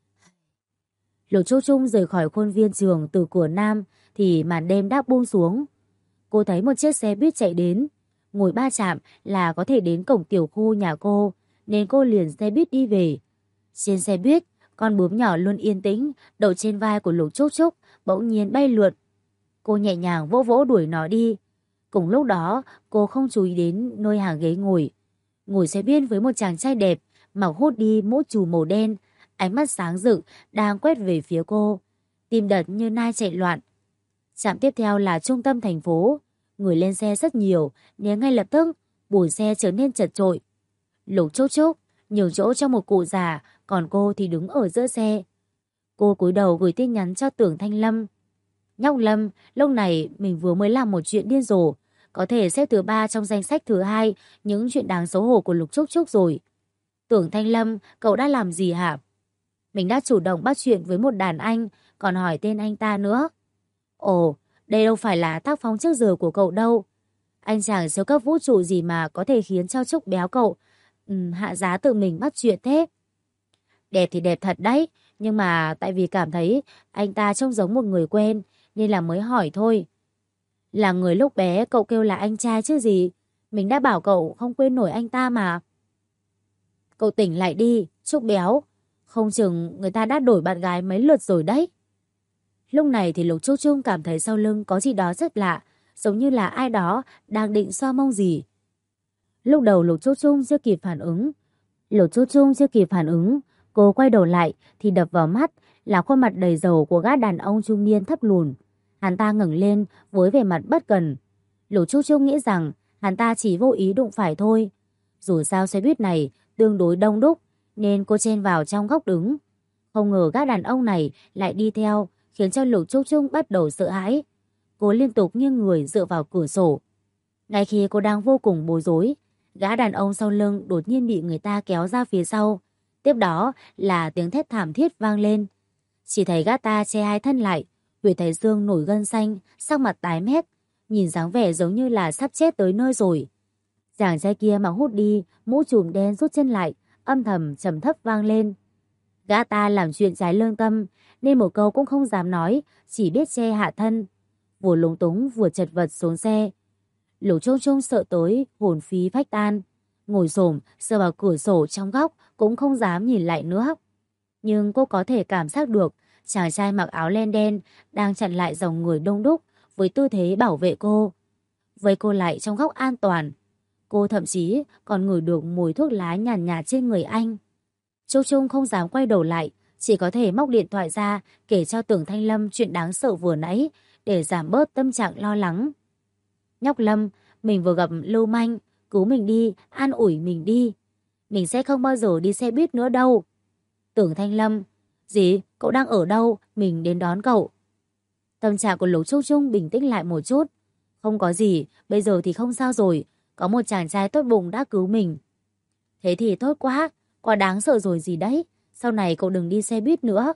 Lục Trúc Trung rời khỏi khuôn viên trường từ cửa Nam thì màn đêm đã buông xuống. Cô thấy một chiếc xe buýt chạy đến. Ngồi 3 trạm là có thể đến cổng tiểu khu nhà cô, nên cô liền xe buýt đi về. Trên xe buýt, con bướm nhỏ luôn yên tĩnh đậu trên vai của Lục Trúc Trúc bỗng nhiên bay lượn. Cô nhẹ nhàng vỗ vỗ đuổi nó đi. Cùng lúc đó, cô không chú ý đến nơi hàng ghế ngồi. Ngồi xe buýt với một chàng trai đẹp, mặc hút đi mũ trù màu đen, ánh mắt sáng rực đang quét về phía cô. Tim đập như nai chạy loạn. Trạm tiếp theo là trung tâm thành phố. Người lên xe rất nhiều, nên ngay lập tức buồng xe trở nên chật chội. Lục Trúc Trúc nhiều chỗ cho một cụ già, còn cô thì đứng ở giữa xe. Cô cúi đầu gửi tin nhắn cho Tưởng Thanh Lâm. Nhóc Lâm, lúc này mình vừa mới làm một chuyện điên rồ, có thể xếp thứ 3 trong danh sách thứ 2 những chuyện đáng xấu hổ của Lục Trúc Trúc rồi. Tưởng Thanh Lâm, cậu đã làm gì hả? Mình đã chủ động bắt chuyện với một đàn anh, còn hỏi tên anh ta nữa. Ồ, đây đâu phải là tác phong trước giờ của cậu đâu. Anh chàng siêu cấp vũ trụ gì mà có thể khiến cho Trúc béo cậu hạ giá tự mình bắt chuyện thế. Đẹp thì đẹp thật đấy, nhưng mà tại vì cảm thấy anh ta trông giống một người quen nên là mới hỏi thôi. Là người lúc bé cậu kêu là anh trai chứ gì. Mình đã bảo cậu không quên nổi anh ta mà. Cậu tỉnh lại đi, Trúc béo. Không chừng người ta đã đổi bạn gái mấy lượt rồi đấy. Lúc này thì Lục Trúc Trung cảm thấy sau lưng có gì đó rất lạ, giống như là ai đó đang định xoa mông gì. Lúc đầu Lục Trúc Trung chưa kịp phản ứng. Cô quay đầu lại thì đập vào mắt là khuôn mặt đầy dầu của gã đàn ông trung niên thấp lùn. Hắn ta ngẩng lên với vẻ mặt bất cần. Lục Trúc Trung nghĩ rằng hắn ta chỉ vô ý đụng phải thôi. Dù sao xe buýt này tương đối đông đúc nên cô chen vào trong góc đứng. Không ngờ gã đàn ông này lại đi theo, khiến cho Lục Trúc Trung bắt đầu sợ hãi. Cô liên tục nghiêng người dựa vào cửa sổ. Ngay khi cô đang vô cùng bối rối, gã đàn ông sau lưng đột nhiên bị người ta kéo ra phía sau. Tiếp đó là tiếng thét thảm thiết vang lên. Chỉ thấy gã ta che hai thân lại, huyệt thái dương nổi gân xanh, sắc mặt tái mét, nhìn dáng vẻ giống như là sắp chết tới nơi rồi. Chàng trai kia mặc hút đi, mũ trùm đen rút chân lại, âm thầm trầm thấp vang lên. Gã ta làm chuyện trái lương tâm, nên một câu cũng không dám nói, chỉ biết che hạ thân. Vừa lúng túng vừa chật vật xuống xe. Lục Trúc Trung sợ tới hồn phí phách tan, ngồi xổm sờ vào cửa sổ trong góc cũng không dám nhìn lại nữa. Nhưng cô có thể cảm giác được chàng trai mặc áo len đen đang chặn lại dòng người đông đúc với tư thế bảo vệ cô, vây cô lại trong góc an toàn. Cô thậm chí còn ngửi được mùi thuốc lá nhàn nhạt trên người anh. Trúc Trung không dám quay đầu lại, chỉ có thể móc điện thoại ra kể cho Tưởng Thanh Lâm chuyện đáng sợ vừa nãy để giảm bớt tâm trạng lo lắng. Nhóc Lâm, mình vừa gặp lưu manh, cứu mình đi, an ủi mình đi. Mình sẽ không bao giờ đi xe buýt nữa đâu. Tưởng Thanh Lâm, gì? Cậu đang ở đâu? Mình đến đón cậu. Tâm trạng của Lục Trúc Trung bình tĩnh lại một chút. Không có gì, bây giờ thì không sao rồi. Có một chàng trai tốt bụng đã cứu mình. Thế thì tốt quá đáng sợ rồi gì đấy. Sau này cậu đừng đi xe buýt nữa.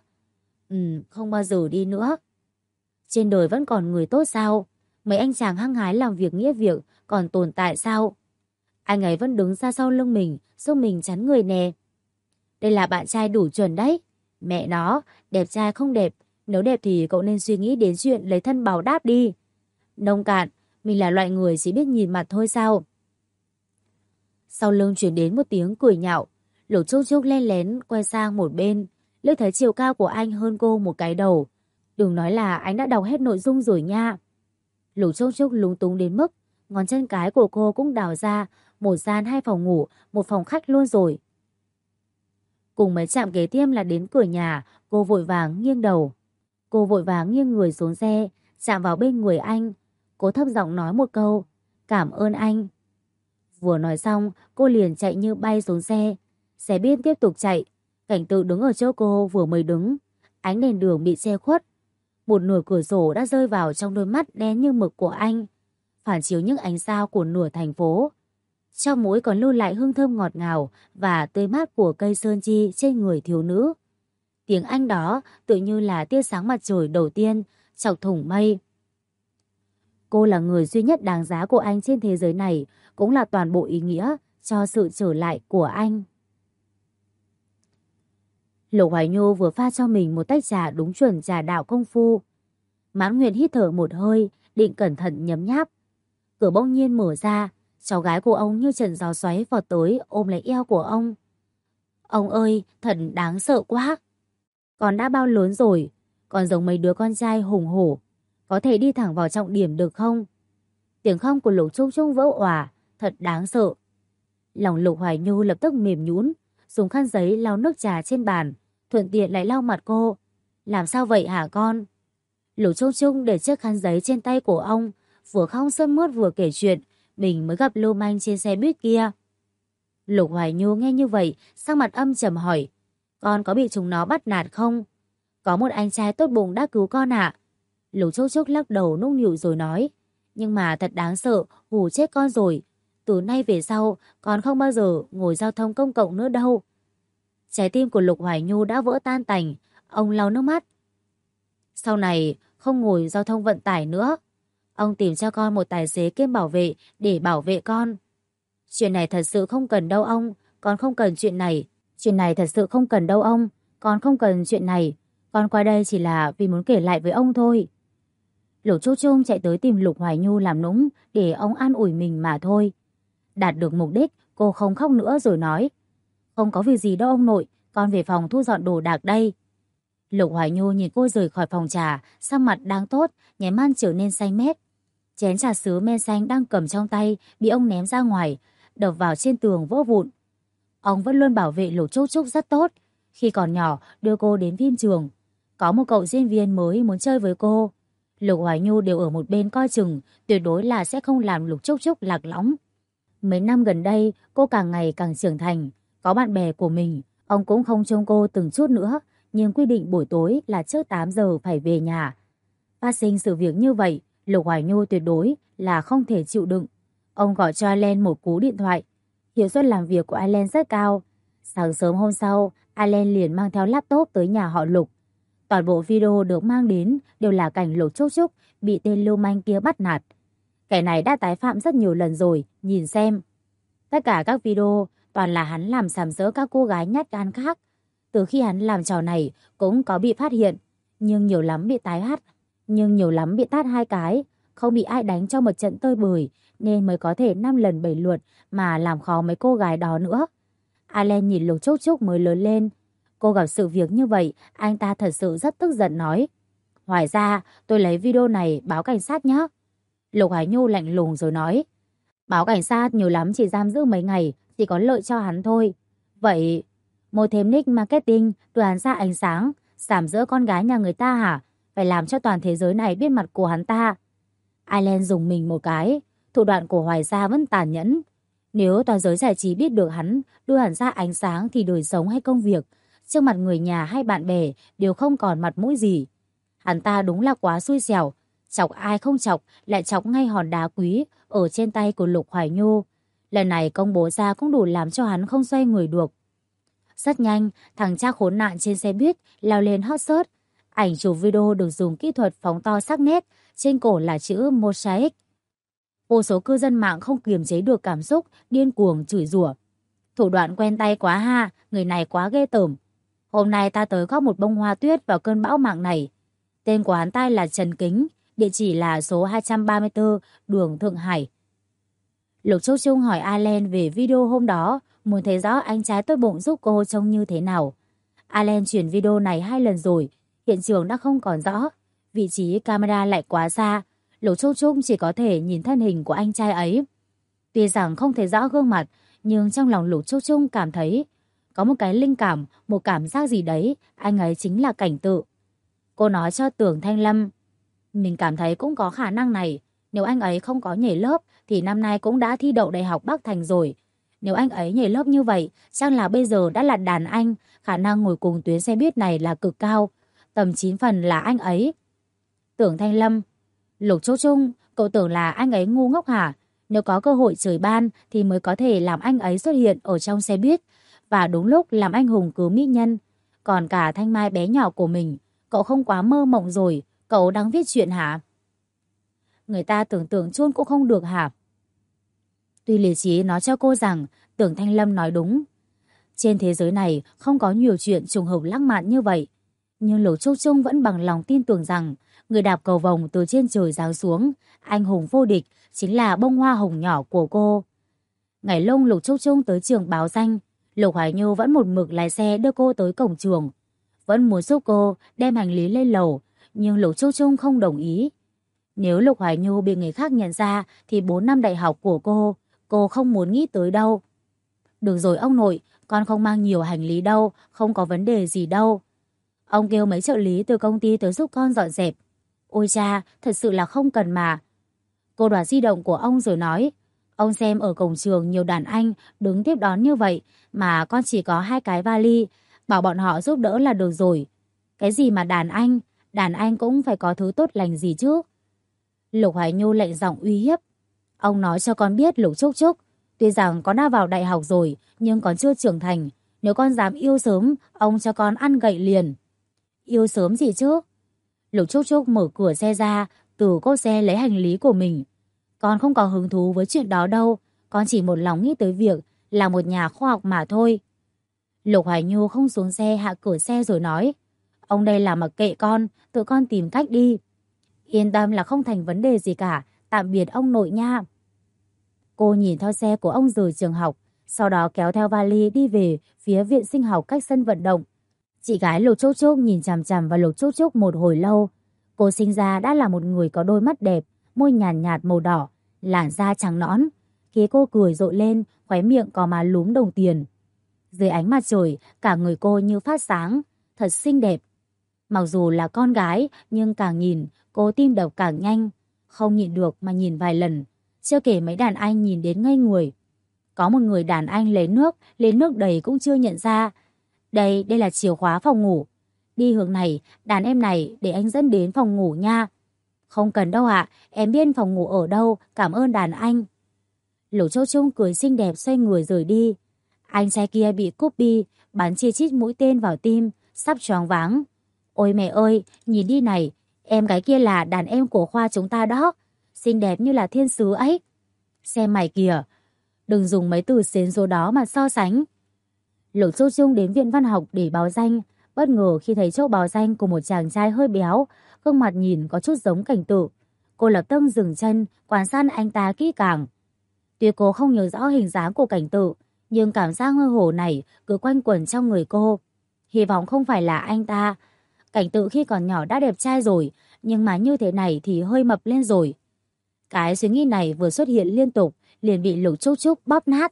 Không bao giờ đi nữa. Trên đời vẫn còn người tốt sao? Mấy anh chàng hăng hái làm việc nghĩa việc còn tồn tại sao? Anh ấy vẫn đứng ra sau lưng mình, giúp mình chắn người nè. Đây là bạn trai đủ chuẩn đấy. Mẹ nó, đẹp trai không đẹp. Nếu đẹp thì cậu nên suy nghĩ đến chuyện lấy thân báo đáp đi. Nông cạn, mình là loại người chỉ biết nhìn mặt thôi sao? Sau lưng truyền đến một tiếng cười nhạo. Lục Trúc Trúc len lén quay sang một bên, liếc thấy chiều cao của anh hơn cô một cái đầu. Đừng nói là anh đã đọc hết nội dung rồi nha. Lục Trúc Trúc lúng túng đến mức ngón chân cái của cô cũng đào ra một gian 2 phòng ngủ, một phòng khách luôn rồi. Cùng mấy chạm kế tiếp là đến cửa nhà, cô vội vàng nghiêng đầu. Cô vội vàng nghiêng người xuống xe, chạm vào bên người anh. Cô thấp giọng nói một câu, cảm ơn anh. Vừa nói xong, cô liền chạy như bay xuống xe. Xe buýt tiếp tục chạy. Cảnh Tự đứng ở chỗ cô vừa mới đứng. Ánh đèn đường bị che khuất. Một nửa cửa sổ đã rơi vào trong đôi mắt đen như mực của anh, phản chiếu những ánh sao của nửa thành phố. Trong mũi còn lưu lại hương thơm ngọt ngào và tươi mát của cây sơn chi trên người thiếu nữ. Tiếng Anh đó tự như là tia sáng mặt trời đầu tiên chọc thủng mây. Cô là người duy nhất đáng giá của anh trên thế giới này, cũng là toàn bộ ý nghĩa cho sự trở lại của anh. Lục Hoài Nhu vừa pha cho mình một tách trà đúng chuẩn trà đạo công phu. Mãn Nguyệt hít thở một hơi, định cẩn thận nhấm nháp. Cửa bỗng nhiên mở ra, cháu gái của ông như trận gió xoáy vọt tới ôm lấy eo của ông. Ông ơi, thật đáng sợ quá. Con đã bao lớn rồi, còn giống mấy đứa con trai hùng hổ. Có thể đi thẳng vào trọng điểm được không? Tiếng khóc của Lục Trúc Trúc vỡ òa, thật đáng sợ. Lòng Lục Hoài Nhu lập tức mềm nhũn, dùng khăn giấy lau nước trà trên bàn, thuận tiện lại lau mặt cô. Làm sao vậy hả con? Lục Trúc Trúc để chiếc khăn giấy trên tay của ông, vừa khóc sướt mướt vừa kể chuyện mình mới gặp lưu manh trên xe buýt kia. Lục Hoài Nhu nghe như vậy, sắc mặt âm trầm hỏi, con có bị chúng nó bắt nạt không? Có một anh trai tốt bụng đã cứu con ạ. Lục Trúc Trúc lắc đầu nũng nịu rồi nói, nhưng mà thật đáng sợ, hù chết con rồi. Từ nay về sau, con không bao giờ ngồi giao thông công cộng nữa đâu. Trái tim của Lục Hoài Nhu đã vỡ tan tành, ông lau nước mắt. Sau này không ngồi giao thông vận tải nữa. Ông tìm cho con một tài xế kiêm bảo vệ để bảo vệ con. Chuyện này thật sự không cần đâu ông, con không cần chuyện này. Chuyện này thật sự không cần đâu ông, con không cần chuyện này. Con qua đây chỉ là vì muốn kể lại với ông thôi. Lục Trúc Trúc chạy tới tìm Lục Hoài Nhu làm nũng để ông an ủi mình mà thôi. Đạt được mục đích, cô không khóc nữa rồi nói, không có việc gì đâu ông nội, con về phòng thu dọn đồ đạc đây. Lục Hoài Nhu nhìn cô rời khỏi phòng trà, sắc mặt đang tốt, nháy mắt trở nên xanh mét. Chén trà sứ men xanh đang cầm trong tay bị ông ném ra ngoài, đập vào trên tường vỡ vụn. Ông vẫn luôn bảo vệ Lục Trúc Trúc rất tốt. Khi còn nhỏ đưa cô đến phim trường, có một cậu diễn viên mới muốn chơi với cô. Lục Hoài Nhu đều ở một bên coi chừng, tuyệt đối là sẽ không làm Lục Trúc Trúc lạc lõng. Mấy năm gần đây cô càng ngày càng trưởng thành, có bạn bè của mình. Ông cũng không trông cô từng chút nữa, nhưng quy định buổi tối là trước 8 giờ phải về nhà. Phát sinh sự việc như vậy, Lục Hoài Nhu tuyệt đối là không thể chịu đựng. Ông gọi cho Ireland một cú điện thoại. Hiệu suất làm việc của Ireland rất cao. Sáng sớm hôm sau, Ireland liền mang theo laptop tới nhà họ Lục. Toàn bộ video được mang đến đều là cảnh Lục Trúc Trúc bị tên lưu manh kia bắt nạt. Kẻ này đã tái phạm rất nhiều lần rồi, nhìn xem. Tất cả các video toàn là hắn làm sàm sỡ các cô gái nhát gan khác. Từ khi hắn làm trò này cũng có bị phát hiện, nhưng nhiều lắm bị tát 2 cái, không bị ai đánh cho một trận tơi bời, nên mới có thể 5 lần 7 lượt mà làm khó mấy cô gái đó nữa. Allen nhìn Lục Trúc Trúc mới lớn lên. Cô gặp sự việc như vậy, anh ta thật sự rất tức giận nói, ngoài ra tôi lấy video này báo cảnh sát nhé. Lục Hải Nhu lạnh lùng rồi nói, báo cảnh sát nhiều lắm chỉ giam giữ mấy ngày, chỉ có lợi cho hắn thôi. Vậy mua thêm nick marketing đưa hắn ra ánh sáng, sàm sỡ con gái nhà người ta hả? Phải làm cho toàn thế giới này biết mặt của hắn ta. Ireland dùng mình một cái, thủ đoạn của Hoài Gia vẫn tàn nhẫn. Nếu toàn giới giải trí biết được hắn đưa hắn ra ánh sáng thì đời sống hay công việc, trước mặt người nhà hay bạn bè đều không còn mặt mũi gì. Hắn ta đúng là quá xui xẻo, chọc ai không chọc lại chọc ngay hòn đá quý ở trên tay của Lục Hoài Nhu. Lần này công bố ra cũng đủ làm cho hắn không xoay người được. Rất nhanh, thằng cha khốn nạn trên xe buýt lao lên hot search. Ảnh chụp video được dùng kỹ thuật phóng to sắc nét, trên cổ là chữ Mosaic. Vô số cư dân mạng không kiềm chế được cảm xúc, điên cuồng chửi rủa. Thủ đoạn quen tay quá ha, người này quá ghê tởm. Hôm nay ta tới góp một bông hoa tuyết vào cơn bão mạng này. Tên của hắn ta là Trần Kính, địa chỉ là số 234 đường Thượng Hải. Lục Trúc Trung hỏi Allen về video hôm đó, muốn thấy rõ anh trai tốt bụng giúp cô trông như thế nào. Allen chuyển video này 2 lần rồi, hiện trường đã không còn rõ. Vị trí camera lại quá xa, Lục Trúc Trung chỉ có thể nhìn thân hình của anh trai ấy. Tuy rằng không thấy rõ gương mặt, nhưng trong lòng Lục Trúc Trung cảm thấy có một cái linh cảm, một cảm giác gì đấy, anh ấy chính là Cảnh Tự. Cô nói cho Tưởng Thanh Lâm, mình cảm thấy cũng có khả năng này. Nếu anh ấy không có nhảy lớp thì năm nay cũng đã thi đậu Đại học Bắc Thành rồi. Nếu anh ấy nhảy lớp như vậy, chắc là bây giờ đã là đàn anh, khả năng ngồi cùng tuyến xe buýt này là cực cao. Tầm 9 phần là anh ấy. Tưởng Thanh Lâm, Lục Trúc Trung, cậu tưởng là anh ấy ngu ngốc hả? Nếu có cơ hội trời ban thì mới có thể làm anh ấy xuất hiện ở trong xe buýt và đúng lúc làm anh hùng cứu mỹ nhân. Còn cả Thanh Mai bé nhỏ của mình, cậu không quá mơ mộng rồi, cậu đang viết chuyện hả? Người ta tưởng tượng chôn cũng không được hả? Tuy lý trí nói cho cô rằng Tưởng Thanh Lâm nói đúng. Trên thế giới này không có nhiều chuyện trùng hợp lãng mạn như vậy. Nhưng Lục Trúc Trung vẫn bằng lòng tin tưởng rằng người đạp cầu vồng từ trên trời giáng xuống, anh hùng vô địch, chính là bông hoa hồng nhỏ của cô. Ngày lông Lục Trúc Trung tới trường báo danh, Lục Hoài Nhu vẫn một mực lái xe đưa cô tới cổng trường. Vẫn muốn giúp cô đem hành lý lên lầu, nhưng Lục Trúc Trung không đồng ý. Nếu Lục Hoài Nhu bị người khác nhận ra thì 4 năm đại học của cô không muốn nghĩ tới đâu. Được rồi ông nội, con không mang nhiều hành lý đâu, không có vấn đề gì đâu. Ông kêu mấy trợ lý từ công ty tới giúp con dọn dẹp. Ôi cha, thật sự là không cần mà. Cô đoạt di động của ông rồi nói, ông xem ở cổng trường nhiều đàn anh đứng tiếp đón như vậy mà con chỉ có 2 cái vali, bảo bọn họ giúp đỡ là được rồi. Cái gì mà đàn anh cũng phải có thứ tốt lành gì chứ. Lục Hoài Nhu lạnh giọng uy hiếp. Ông nói cho con biết Lục Trúc Trúc, tuy rằng con đã vào đại học rồi nhưng còn chưa trưởng thành. Nếu con dám yêu sớm, ông cho con ăn gậy liền. Yêu sớm gì chứ? Lục Trúc Trúc mở cửa xe ra, từ cốp xe lấy hành lý của mình. Con không có hứng thú với chuyện đó đâu, con chỉ một lòng nghĩ tới việc là một nhà khoa học mà thôi. Lục Hoài Nhu không xuống xe hạ cửa xe rồi nói, ông đây là mặc kệ con, tự con tìm cách đi. Yên tâm là không thành vấn đề gì cả, tạm biệt ông nội nha. Cô nhìn theo xe của ông rời trường học, sau đó kéo theo vali đi về phía viện sinh học cách sân vận động. Chị gái Lục Trúc Trúc nhìn chằm chằm vào Lục Trúc Trúc một hồi lâu. Cô sinh ra đã là một người có đôi mắt đẹp, môi nhàn nhạt màu đỏ, làn da trắng nõn. Khi cô cười rộ lên, khóe miệng có má lúm đồng tiền. Dưới ánh mặt trời, cả người cô như phát sáng, thật xinh đẹp. Mặc dù là con gái, nhưng càng nhìn, cô tim đập càng nhanh. Không nhịn được mà nhìn vài lần. Chưa kể mấy đàn anh nhìn đến ngây người. Có một người đàn anh lấy nước đầy cũng chưa nhận ra. Đây là chìa khóa phòng ngủ. Đi hướng này, đàn em này để anh dẫn đến phòng ngủ nha. Không cần đâu ạ, em biết phòng ngủ ở đâu, cảm ơn đàn anh. Lục Châu Trung cười xinh đẹp xoay người rời đi. Anh trai kia bị copy, bắn chi chít mũi tên vào tim, sắp choáng váng. Ôi mẹ ơi, nhìn đi này, em gái kia là đàn em của khoa chúng ta đó. Xinh đẹp như là thiên sứ ấy. Xem mày kìa, đừng dùng mấy từ xến số đó mà so sánh. Lục Châu Trung đến viện văn học để báo danh, bất ngờ khi thấy chỗ báo danh của một chàng trai hơi béo, gương mặt nhìn có chút giống Cảnh Tự. Cô lập tức dừng chân, quan sát anh ta kỹ càng. Tuy cô không nhớ rõ hình dáng của Cảnh Tự, nhưng cảm giác mơ hồ này cứ quanh quẩn trong người cô. Hy vọng không phải là anh ta. Cảnh Tự khi còn nhỏ đã đẹp trai rồi, nhưng mà như thế này thì hơi mập lên rồi. Cái suy nghĩ này vừa xuất hiện liên tục, liền bị Lục Trúc Trúc bóp nát.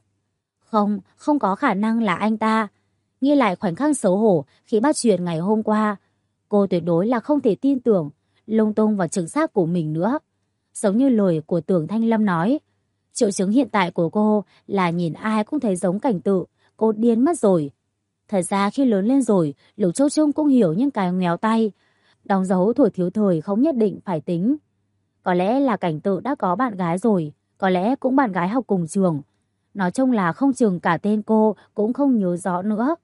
Không có khả năng là anh ta. Nghĩ lại khoảnh khắc xấu hổ khi bắt chuyện ngày hôm qua, cô tuyệt đối là không thể tin tưởng lung tung vào trực giác của mình nữa. Giống như lời của Tưởng Thanh Lâm nói, triệu chứng hiện tại của cô là nhìn ai cũng thấy giống Cảnh Tự, cô điên mất rồi. Thật ra khi lớn lên rồi, Lục Châu Trung cũng hiểu những cái ngoéo tay, đóng dấu tuổi thiếu thời không nhất định phải tính. Có lẽ là Cảnh Tự đã có bạn gái rồi, có lẽ cũng bạn gái học cùng trường. Nói chung là không chừng cả tên cô cũng không nhớ rõ nữa.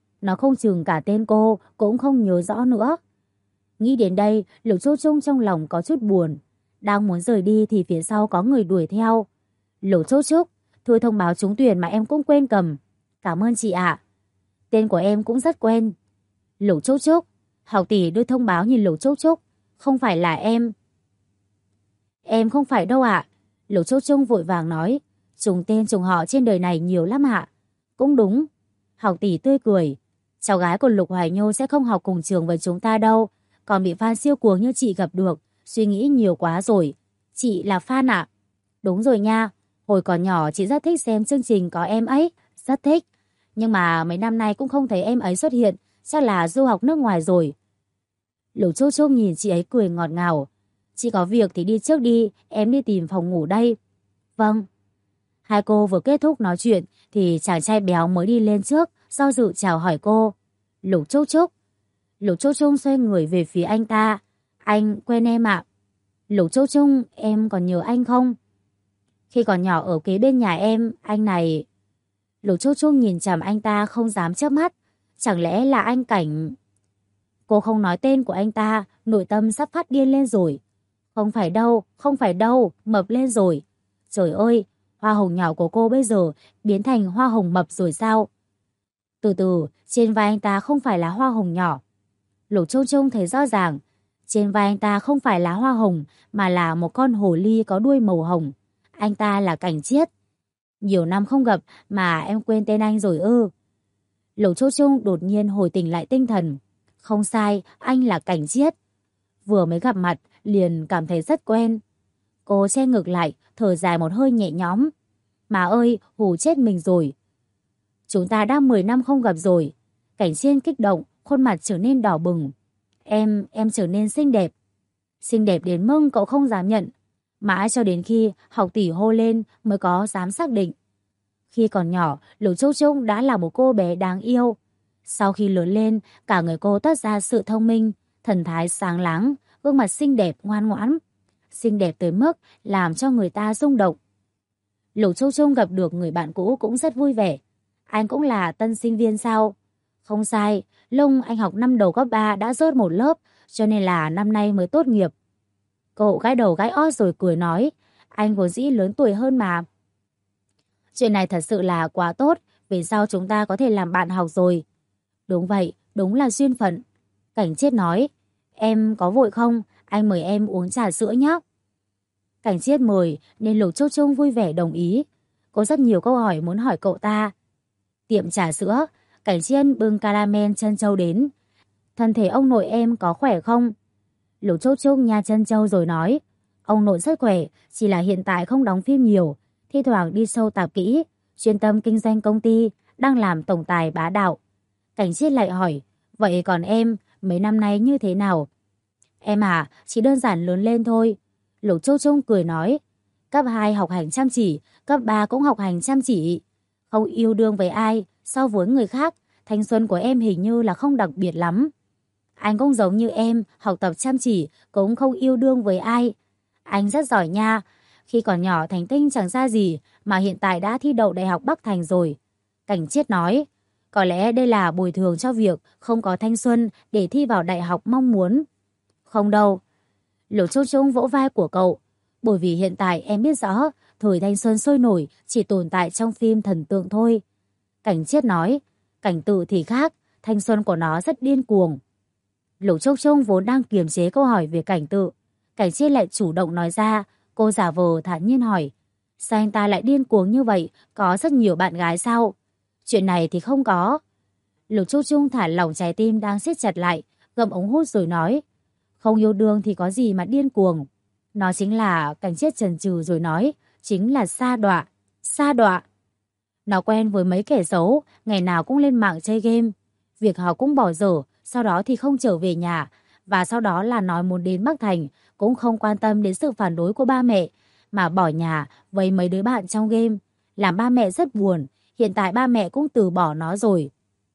Nghĩ đến đây, Lục Châu Trung trong lòng có chút buồn. Đang muốn rời đi thì phía sau có người đuổi theo. Lục Châu Trúc, thư thông báo trúng tuyển mà em cũng quên cầm. Cảm ơn chị ạ. Tên của em cũng rất quen. Lục Châu Trúc, học tỷ đưa thông báo nhìn Lục Châu Trúc. Không phải là em. Em không phải đâu ạ. Lục Châu Trung vội vàng nói. Trùng tên trùng họ trên đời này nhiều lắm ạ. Cũng đúng. Học tỷ tươi cười. Cháu gái của Lục Hoài Nhô sẽ không học cùng trường với chúng ta đâu. Còn bị fan siêu cuồng như chị gặp được. Suy nghĩ nhiều quá rồi. Chị là fan ạ? Đúng rồi nha. Hồi còn nhỏ chị rất thích xem chương trình có em ấy. Rất thích. Nhưng mà mấy năm nay cũng không thấy em ấy xuất hiện. Chắc là du học nước ngoài rồi. Lục Trúc Trúc nhìn chị ấy cười ngọt ngào. Chị có việc thì đi trước đi. Em đi tìm phòng ngủ đây. Vâng. Hai cô vừa kết thúc nói chuyện thì chàng trai béo mới đi lên trước, do dự chào hỏi cô. Lục Trúc Trúc. Lục Trúc Trúc xoay người về phía anh ta. Anh quen em ạ. Lục Trúc Trúc, em còn nhớ anh không? Khi còn nhỏ ở kế bên nhà em, anh này... Lục Trúc Trúc nhìn chằm anh ta không dám chớp mắt. Chẳng lẽ là anh Cảnh... Cô không nói tên của anh ta, nội tâm sắp phát điên lên rồi. Không phải đâu, không phải đâu, mập lên rồi. Trời ơi, hoa hồng nhỏ của cô bây giờ biến thành hoa hồng mập rồi sao? Từ từ, trên vai anh ta không phải là hoa hồng nhỏ. Lục Trung Trung thấy rõ ràng, trên vai anh ta không phải là hoa hồng mà là một con hồ ly có đuôi màu hồng. Anh ta là Cảnh Chiết. Nhiều năm không gặp mà em quên tên anh rồi ư? Lục Trung Trung đột nhiên hồi tỉnh lại tinh thần. Không sai, anh là Cảnh Chiết. Vừa mới gặp mặt liền cảm thấy rất quen. Cô che ngực lại, thở dài một hơi nhẹ nhõm. Má ơi, hù chết mình rồi. Chúng ta đã 10 năm không gặp rồi. Cảnh Chiên kích động, khuôn mặt trở nên đỏ bừng. Em trở nên xinh đẹp. Xinh đẹp đến mức cậu không dám nhận. Mãi cho đến khi học tỷ hô lên mới có dám xác định. Khi còn nhỏ, Lục Trúc Trúc đã là một cô bé đáng yêu. Sau khi lớn lên, cả người cô toát ra sự thông minh, thần thái sáng láng, gương mặt xinh đẹp ngoan ngoãn. Xinh đẹp tới mức làm cho người ta rung động. Lục Trúc Trúc gặp được người bạn cũ cũng rất vui vẻ. Anh cũng là tân sinh viên sao? Không sai, lúc anh học năm đầu cấp 3 đã rớt một lớp, cho nên là năm nay mới tốt nghiệp. Cậu gãi đầu gãi ót rồi cười nói, anh vốn dĩ lớn tuổi hơn mà. Chuyện này thật sự là quá tốt, vì sao chúng ta có thể làm bạn học rồi? Đúng vậy, đúng là duyên phận. Cảnh Chiết nói, em có vội không? Anh mời em uống trà sữa nhé. Cảnh Chiết mời nên Lục Trúc Trúc vui vẻ đồng ý. Có rất nhiều câu hỏi muốn hỏi cậu ta. Tiệm trà sữa, Cảnh Chiết bưng caramel trân châu đến. Thân thể ông nội em có khỏe không? Lục Trúc Trúc nha trân châu rồi nói. Ông nội rất khỏe, chỉ là hiện tại không đóng phim nhiều. Thi thoảng đi sâu tạp kỹ, chuyên tâm kinh doanh công ty, đang làm tổng tài bá đạo. Cảnh Chiết lại hỏi, vậy còn em, mấy năm nay như thế nào? Em à, chỉ đơn giản lớn lên thôi. Lục Trúc Trúc cười nói, cấp 2 học hành chăm chỉ, cấp 3 cũng học hành chăm chỉ. Không yêu đương với ai, so với người khác, thanh xuân của em hình như là không đặc biệt lắm. Anh cũng giống như em, học tập chăm chỉ, cũng không yêu đương với ai. Anh rất giỏi nha, khi còn nhỏ thành tích chẳng ra gì, mà hiện tại đã thi đậu Đại học Bắc Thành rồi. Cảnh Chiết nói, có lẽ đây là bồi thường cho việc không có thanh xuân để thi vào đại học mong muốn. Không đâu. Lục Trúc Trúc vỗ vai của cậu. Bởi vì hiện tại em biết rõ, thời thanh xuân sôi nổi chỉ tồn tại trong phim thần tượng thôi. Cảnh Chiết nói, Cảnh Tự thì khác, thanh xuân của nó rất điên cuồng. Lục Trúc Trúc vốn đang kiềm chế câu hỏi về Cảnh Tự. Cảnh Chiết lại chủ động nói ra, cô giả vờ thản nhiên hỏi. Sao anh ta lại điên cuồng như vậy, có rất nhiều bạn gái sao? Chuyện này thì không có. Lục Trúc Trúc thả lỏng trái tim đang siết chặt lại, gầm ống hút rồi nói. Không yêu đương thì có gì mà điên cuồng. Nó chính là, Cảnh Chiết chần chừ rồi nói, chính là sa đọa. Sa đọa. Nó quen với mấy kẻ xấu, ngày nào cũng lên mạng chơi game. Việc học cũng bỏ dở, sau đó thì không trở về nhà. Và sau đó là nói muốn đến Bắc Thành, cũng không quan tâm đến sự phản đối của ba mẹ, mà bỏ nhà với mấy đứa bạn trong game. Làm ba mẹ rất buồn, hiện tại ba mẹ cũng từ bỏ nó rồi.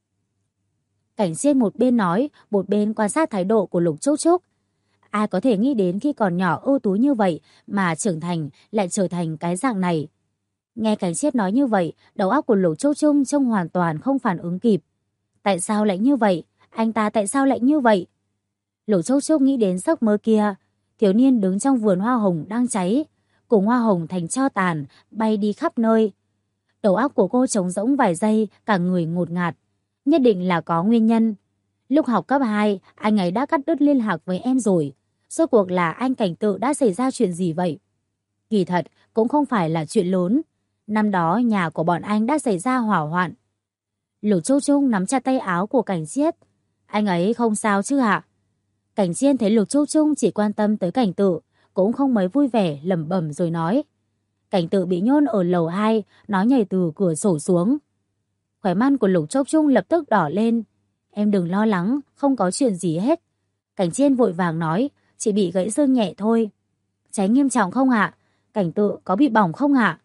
Cảnh Chiết một bên nói, một bên quan sát thái độ của Lục Trúc Trúc. Ai có thể nghĩ đến khi còn nhỏ ưu tú như vậy mà trưởng thành lại trở thành cái dạng này. Nghe Cảnh Chiết nói như vậy, đầu óc của Lục Trúc Trúc trông hoàn toàn không phản ứng kịp. Tại sao lại như vậy? Anh ta tại sao lại như vậy? Lục Trúc Trúc nghĩ đến giấc mơ kia. Thiếu niên đứng trong vườn hoa hồng đang cháy, cùng hoa hồng thành tro tàn, bay đi khắp nơi. Đầu óc của cô trống rỗng vài giây, cả người ngột ngạt. Nhất định là có nguyên nhân. Lúc học cấp 2, anh ấy đã cắt đứt liên lạc với em rồi. Rốt cuộc là anh Cảnh Tự đã xảy ra chuyện gì vậy? Kỳ thật, cũng không phải là chuyện lớn. Năm đó nhà của bọn anh đã xảy ra hỏa hoạn. Lục Châu Trung nắm chặt tay áo của Cảnh Chiết. Anh ấy không sao chứ ạ? Cảnh Chiên thấy Lục Châu Trung chỉ quan tâm tới Cảnh Tự, cũng không mấy vui vẻ, lẩm bẩm rồi nói. Cảnh Tự bị nhốt ở lầu 2, nó nhảy từ cửa sổ xuống. Khóe mắt của Lục Châu Trung lập tức đỏ lên. Em đừng lo lắng, không có chuyện gì hết. Cảnh Chiên vội vàng nói, chỉ bị gãy xương nhẹ thôi. Cháy nghiêm trọng không ạ? Cảnh Tự có bị bỏng không ạ?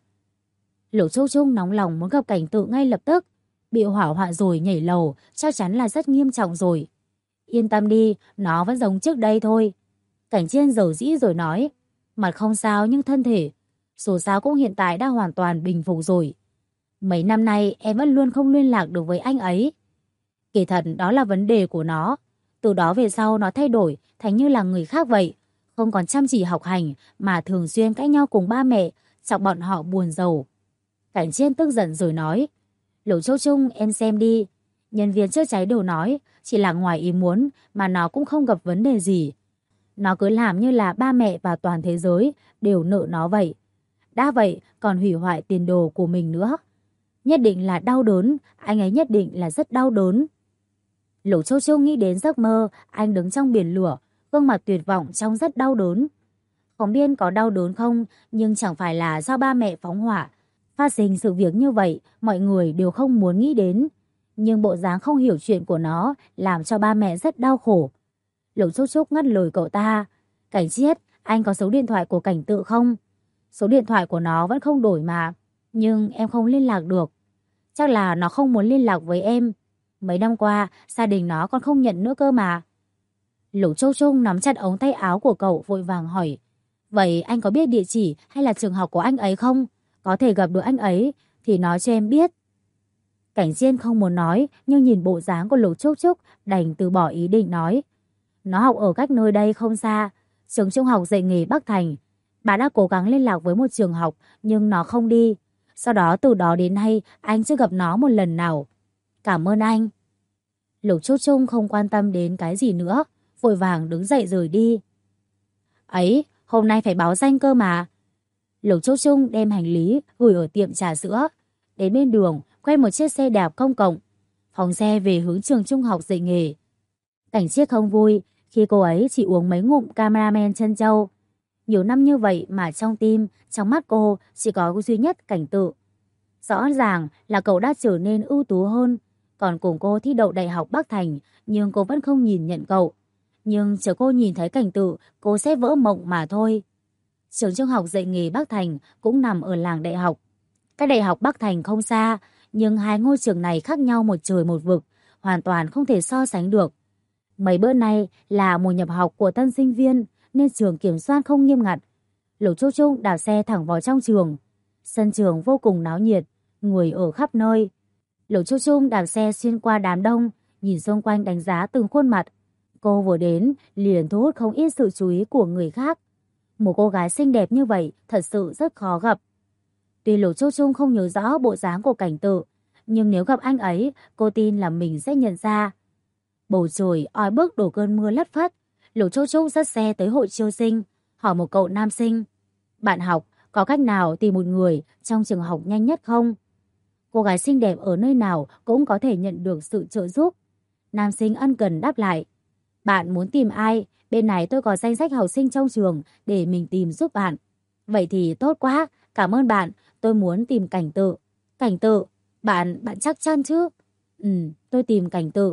Lục Châu Trung nóng lòng muốn gặp Cảnh Tự ngay lập tức. Bị hỏa hoạn rồi nhảy lầu, chắc chắn là rất nghiêm trọng rồi. Yên tâm đi, nó vẫn giống trước đây thôi. Cảnh Chiên dầu dĩ rồi nói, mặt không sao nhưng thân thể, dù sao cũng hiện tại đã hoàn toàn bình phục rồi. Mấy năm nay em vẫn luôn không liên lạc được với anh ấy. Kỳ thật đó là vấn đề của nó. Từ đó về sau nó thay đổi thành như là người khác vậy. Không còn chăm chỉ học hành mà thường xuyên cãi nhau cùng ba mẹ, chọc bọn họ buồn rầu. Cảnh Chiên tức giận rồi nói, Lục Châu Trung em xem đi. Nhân viên chữa cháy đều nói chỉ là ngoài ý muốn mà nó cũng không gặp vấn đề gì. Nó cứ làm như là ba mẹ và toàn thế giới đều nợ nó vậy. Đã vậy còn hủy hoại tiền đồ của mình nữa. Nhất định là đau đớn, anh ấy nhất định là rất đau đớn. Lục Châu Châu nghĩ đến giấc mơ anh đứng trong biển lửa, gương mặt tuyệt vọng trông rất đau đớn. Không biết có đau đớn không, nhưng chẳng phải là do ba mẹ phóng hỏa. Phát sinh sự việc như vậy, mọi người đều không muốn nghĩ đến. Nhưng bộ dáng không hiểu chuyện của nó làm cho ba mẹ rất đau khổ. Lục Trúc Trúc ngắt lời cậu ta. Cảnh Chiết, anh có số điện thoại của Cảnh Tự không? Số điện thoại của nó vẫn không đổi mà. Nhưng em không liên lạc được. Chắc là nó không muốn liên lạc với em. Mấy năm qua, gia đình nó còn không nhận nữa cơ mà. Lục Trúc Trúc nắm chặt ống tay áo của cậu vội vàng hỏi. Vậy anh có biết địa chỉ hay là trường học của anh ấy không? Có thể gặp được anh ấy thì nói cho em biết. Cảnh Chiên không muốn nói, nhưng nhìn bộ dáng của Lục Trúc Trúc đành từ bỏ ý định nói. Nó học ở cách nơi đây không xa, trường trung học dạy nghề Bắc Thành. Bà đã cố gắng liên lạc với một trường học, nhưng nó không đi. Sau đó từ đó đến nay, anh chưa gặp nó một lần nào. Cảm ơn anh. Lục Trúc Trung không quan tâm đến cái gì nữa, vội vàng đứng dậy rời đi. Ấy, hôm nay phải báo danh cơ mà. Lục Trúc Trung đem hành lý gửi ở tiệm trà sữa. Đến bên đường, quen một chiếc xe đạp công cộng. Phóng xe về hướng trường trung học dạy nghề. Cảnh Chiết không vui khi cô ấy chỉ uống mấy ngụm cameramen trân châu. Nhiều năm như vậy mà trong tim, trong mắt cô chỉ có duy nhất Cảnh Tự. Rõ ràng là cậu đã trở nên ưu tú hơn, còn cùng cô thi đậu Đại học Bắc Thành, nhưng cô vẫn không nhìn nhận cậu. Nhưng chờ cô nhìn thấy Cảnh Tự, cô sẽ vỡ mộng mà thôi. Trường trung học dạy nghề Bắc Thành cũng nằm ở làng đại học. Cái Đại học Bắc Thành không xa, nhưng hai ngôi trường này khác nhau một trời một vực, hoàn toàn không thể so sánh được. Mấy bữa nay là mùa nhập học của tân sinh viên, nên trường kiểm soát không nghiêm ngặt. Lục Trúc Trúc đạp xe thẳng vào trong trường. Sân trường vô cùng náo nhiệt, người ở khắp nơi. Lục Trúc Trúc đạp xe xuyên qua đám đông, nhìn xung quanh đánh giá từng khuôn mặt. Cô vừa đến liền thu hút không ít sự chú ý của người khác. Một cô gái xinh đẹp như vậy thật sự rất khó gặp. Tuy Lục Trúc Trúc không nhớ rõ bộ dáng của Cảnh Tự, nhưng nếu gặp anh ấy, cô tin là mình sẽ nhận ra. Bầu trời oi bức đổ cơn mưa lất phất. Lục Trúc Trúc dắt xe tới hội chiêu sinh, hỏi một cậu nam sinh. Bạn học, có cách nào tìm một người trong trường học nhanh nhất không? Cô gái xinh đẹp ở nơi nào cũng có thể nhận được sự trợ giúp. Nam sinh ân cần đáp lại. Bạn muốn tìm ai? Bên này tôi có danh sách học sinh trong trường để mình tìm giúp bạn. Vậy thì tốt quá, cảm ơn bạn. Tôi muốn tìm Cảnh Tự. Cảnh Tự? Bạn chắc chắn chứ? Tôi tìm Cảnh Tự.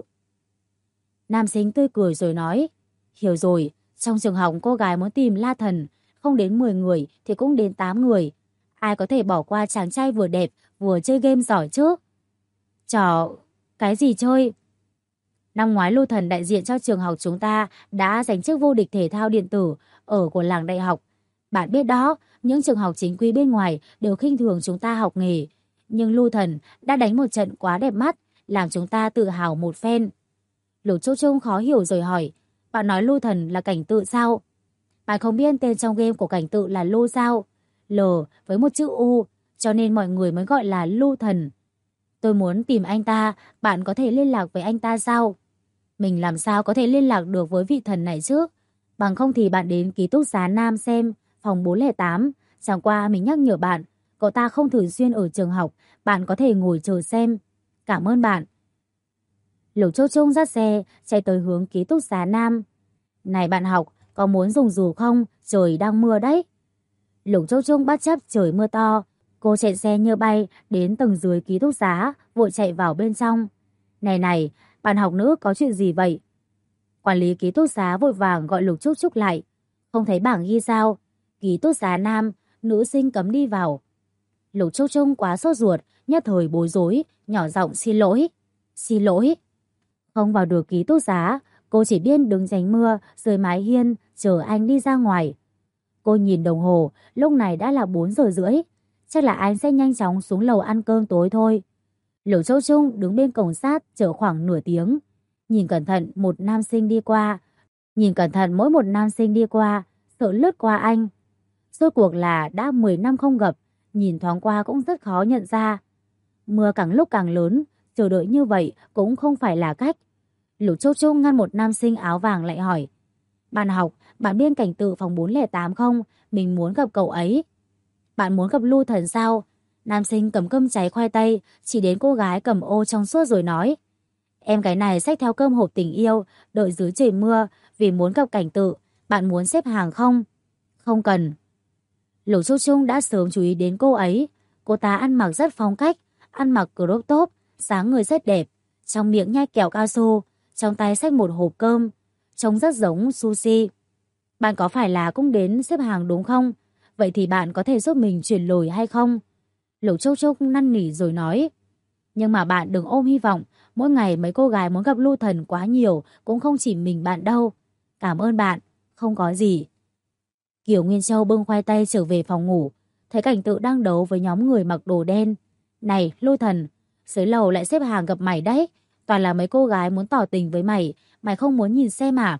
Nam sinh tươi cười rồi nói. Hiểu rồi, trong trường học cô gái muốn tìm La Thần, không đến 10 người thì cũng đến 8 người. Ai có thể bỏ qua chàng trai vừa đẹp vừa chơi game giỏi chứ? Trò... cái gì chơi? Năm ngoái Lưu Thần đại diện cho trường học chúng ta đã giành chức vô địch thể thao điện tử ở của làng đại học. Bạn biết đó, những trường học chính quy bên ngoài đều khinh thường chúng ta học nghề. Nhưng Lưu Thần đã đánh một trận quá đẹp mắt, làm chúng ta tự hào một phen. Lục Trúc Trúc khó hiểu rồi hỏi, bạn nói Lưu Thần là Cảnh Tự sao? Bạn không biết tên trong game của Cảnh Tự là Lưu sao? L với một chữ U, cho nên mọi người mới gọi là Lưu Thần. Tôi muốn tìm anh ta, bạn có thể liên lạc với anh ta sao? Mình làm sao có thể liên lạc được với vị thần này chứ? Bằng không thì bạn đến ký túc xá Nam xem, phòng 408. Chẳng qua mình nhắc nhở bạn, Cậu ta không thường xuyên ở trường học, bạn có thể ngồi chờ xem. Cảm ơn bạn. Lục Châu Trung dắt xe, chạy tới hướng ký túc xá Nam. Này bạn học, có muốn dùng dù không? Trời đang mưa đấy. Lục Châu Trung bất chấp trời mưa to. Cô chạy xe như bay đến tầng dưới ký túc xá, vội chạy vào bên trong. Này, bạn học nữ có chuyện gì vậy? Quản lý ký túc xá vội vàng gọi Lục Trúc Trúc lại. Không thấy bảng ghi sao? Ký túc xá Nam, nữ sinh cấm đi vào. Lục Trúc Trung quá sốt ruột, nhất thời bối rối, nhỏ giọng xin lỗi. Xin lỗi. Không vào được ký túc xá, cô chỉ biết đứng tránh mưa dưới mái hiên chờ anh đi ra ngoài. Cô nhìn đồng hồ, lúc này đã là 4 giờ rưỡi. Chắc là anh sẽ nhanh chóng xuống lầu ăn cơm tối thôi. Lục Châu Trung đứng bên cổng sát chờ khoảng nửa tiếng. Nhìn cẩn thận một nam sinh đi qua. Nhìn cẩn thận mỗi một nam sinh đi qua, sợ lướt qua anh. Rốt cuộc là đã 10 năm không gặp, nhìn thoáng qua cũng rất khó nhận ra. Mưa càng lúc càng lớn, chờ đợi như vậy cũng không phải là cách. Lục Châu Trung ngăn một nam sinh áo vàng lại hỏi. Bạn học, bạn biết cảnh tự phòng 408 không? Mình muốn gặp cậu ấy. Bạn muốn gặp Lưu Thần sao? Nam sinh cầm cơm cháy khoai tây, chỉ đến cô gái cầm ô trong suốt rồi nói. Em cái này xách theo cơm hộp tình yêu, đợi dưới trời mưa, vì muốn gặp cảnh tự. Bạn muốn xếp hàng không? Không cần. Lục Châu Trung đã sớm chú ý đến cô ấy. Cô ta ăn mặc rất phong cách, ăn mặc crop top, dáng người rất đẹp, trong miệng nhai kẹo cao su, trong tay xách một hộp cơm, trông rất giống sushi. Bạn có phải là cũng đến xếp hàng đúng không? Vậy thì bạn có thể giúp mình chuyển lồi hay không? Lục Châu Trúc năn nỉ rồi nói. Nhưng mà bạn đừng ôm hy vọng, mỗi ngày mấy cô gái muốn gặp Lưu Thần quá nhiều, cũng không chỉ mình bạn đâu. Cảm ơn bạn, không có gì. Kiều Nguyên Châu bưng khoai tây trở về phòng ngủ, thấy cảnh tự đang đấu với nhóm người mặc đồ đen. Này, Lưu Thần, dưới lầu lại xếp hàng gặp mày đấy. Toàn là mấy cô gái muốn tỏ tình với mày, mày không muốn nhìn xem à?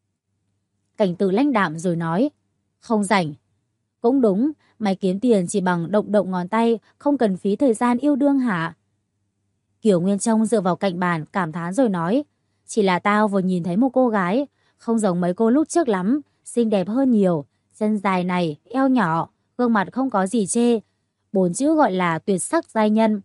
Cảnh tự lãnh đạm rồi nói. Không rảnh. Cũng đúng, mày kiếm tiền chỉ bằng động động ngón tay, không cần phí thời gian yêu đương hả? Kiều Nguyên Trông dựa vào cạnh bàn cảm thán rồi nói. Chỉ là tao vừa nhìn thấy một cô gái, không giống mấy cô lúc trước lắm, xinh đẹp hơn nhiều. Chân dài này, eo nhỏ, gương mặt không có gì chê. 4 chữ gọi là tuyệt sắc giai nhân.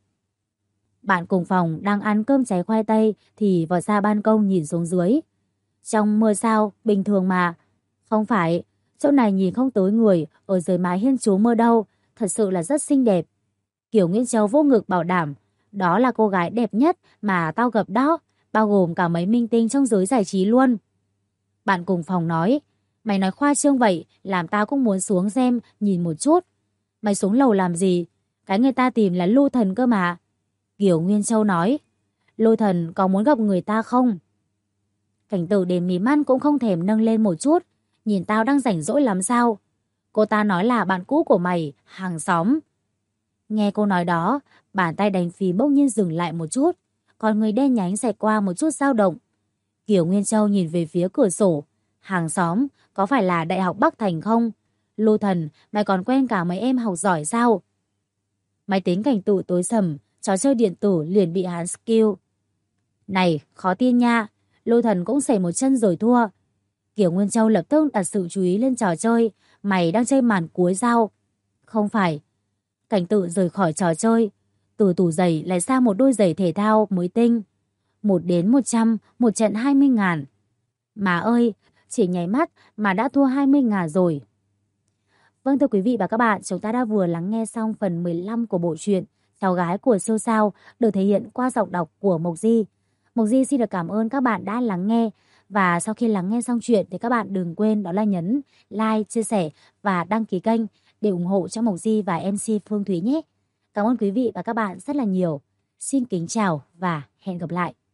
Bạn cùng phòng đang ăn cơm cháy khoai tây thì vào ra ban công nhìn xuống dưới. Trong mưa sao, bình thường mà. Không phải, chỗ này nhìn không tới người ở dưới mái hiên trú mưa đâu, thật sự là rất xinh đẹp. Kiều Nguyễn Châu vô ngực bảo đảm, đó là cô gái đẹp nhất mà tao gặp đó, bao gồm cả mấy minh tinh trong giới giải trí luôn. Bạn cùng phòng nói, mày nói khoa trương vậy, làm tao cũng muốn xuống xem, nhìn một chút. Mày xuống lầu làm gì? Cái người ta tìm là Lưu Thần cơ mà. Kiều Nguyên Châu nói, Lưu Thần có muốn gặp người ta không? Cảnh tử đến mí mắt cũng không thèm nâng lên một chút, nhìn tao đang rảnh rỗi lắm sao? Cô ta nói là bạn cũ của mày, hàng xóm. Nghe cô nói đó, bàn tay đánh phím bỗng nhiên dừng lại một chút, còn người đen nhánh xẹt qua một chút dao động. Kiều Nguyên Châu nhìn về phía cửa sổ, hàng xóm, có phải là Đại học Bắc Thành không? Lưu Thần, mày còn quen cả mấy em học giỏi sao? Máy tính cảnh tự tối sầm, trò chơi điện tử liền bị hắn skill. Này, khó tin nha, Lưu Thần cũng xảy một chân rồi thua. Kiều Nguyên Châu lập tức đặt sự chú ý lên trò chơi, mày đang chơi màn cuối sao? Không phải. Cảnh tự rời khỏi trò chơi, từ tủ giày lại sang một đôi giày thể thao mới tinh. 1/100, một trận 20.000. Mà ơi, chỉ nháy mắt mà đã thua 20.000 rồi. Vâng thưa quý vị và các bạn, chúng ta đã vừa lắng nghe xong phần 15 của bộ truyện Cháu gái của siêu sao được thể hiện qua giọng đọc của Mộc Di. Mộc Di xin được cảm ơn các bạn đã lắng nghe. Và sau khi lắng nghe xong chuyện thì các bạn đừng quên đó là nhấn like, chia sẻ và đăng ký kênh để ủng hộ cho Mộc Di và MC Phương Thúy nhé. Cảm ơn quý vị và các bạn rất là nhiều. Xin kính chào và hẹn gặp lại.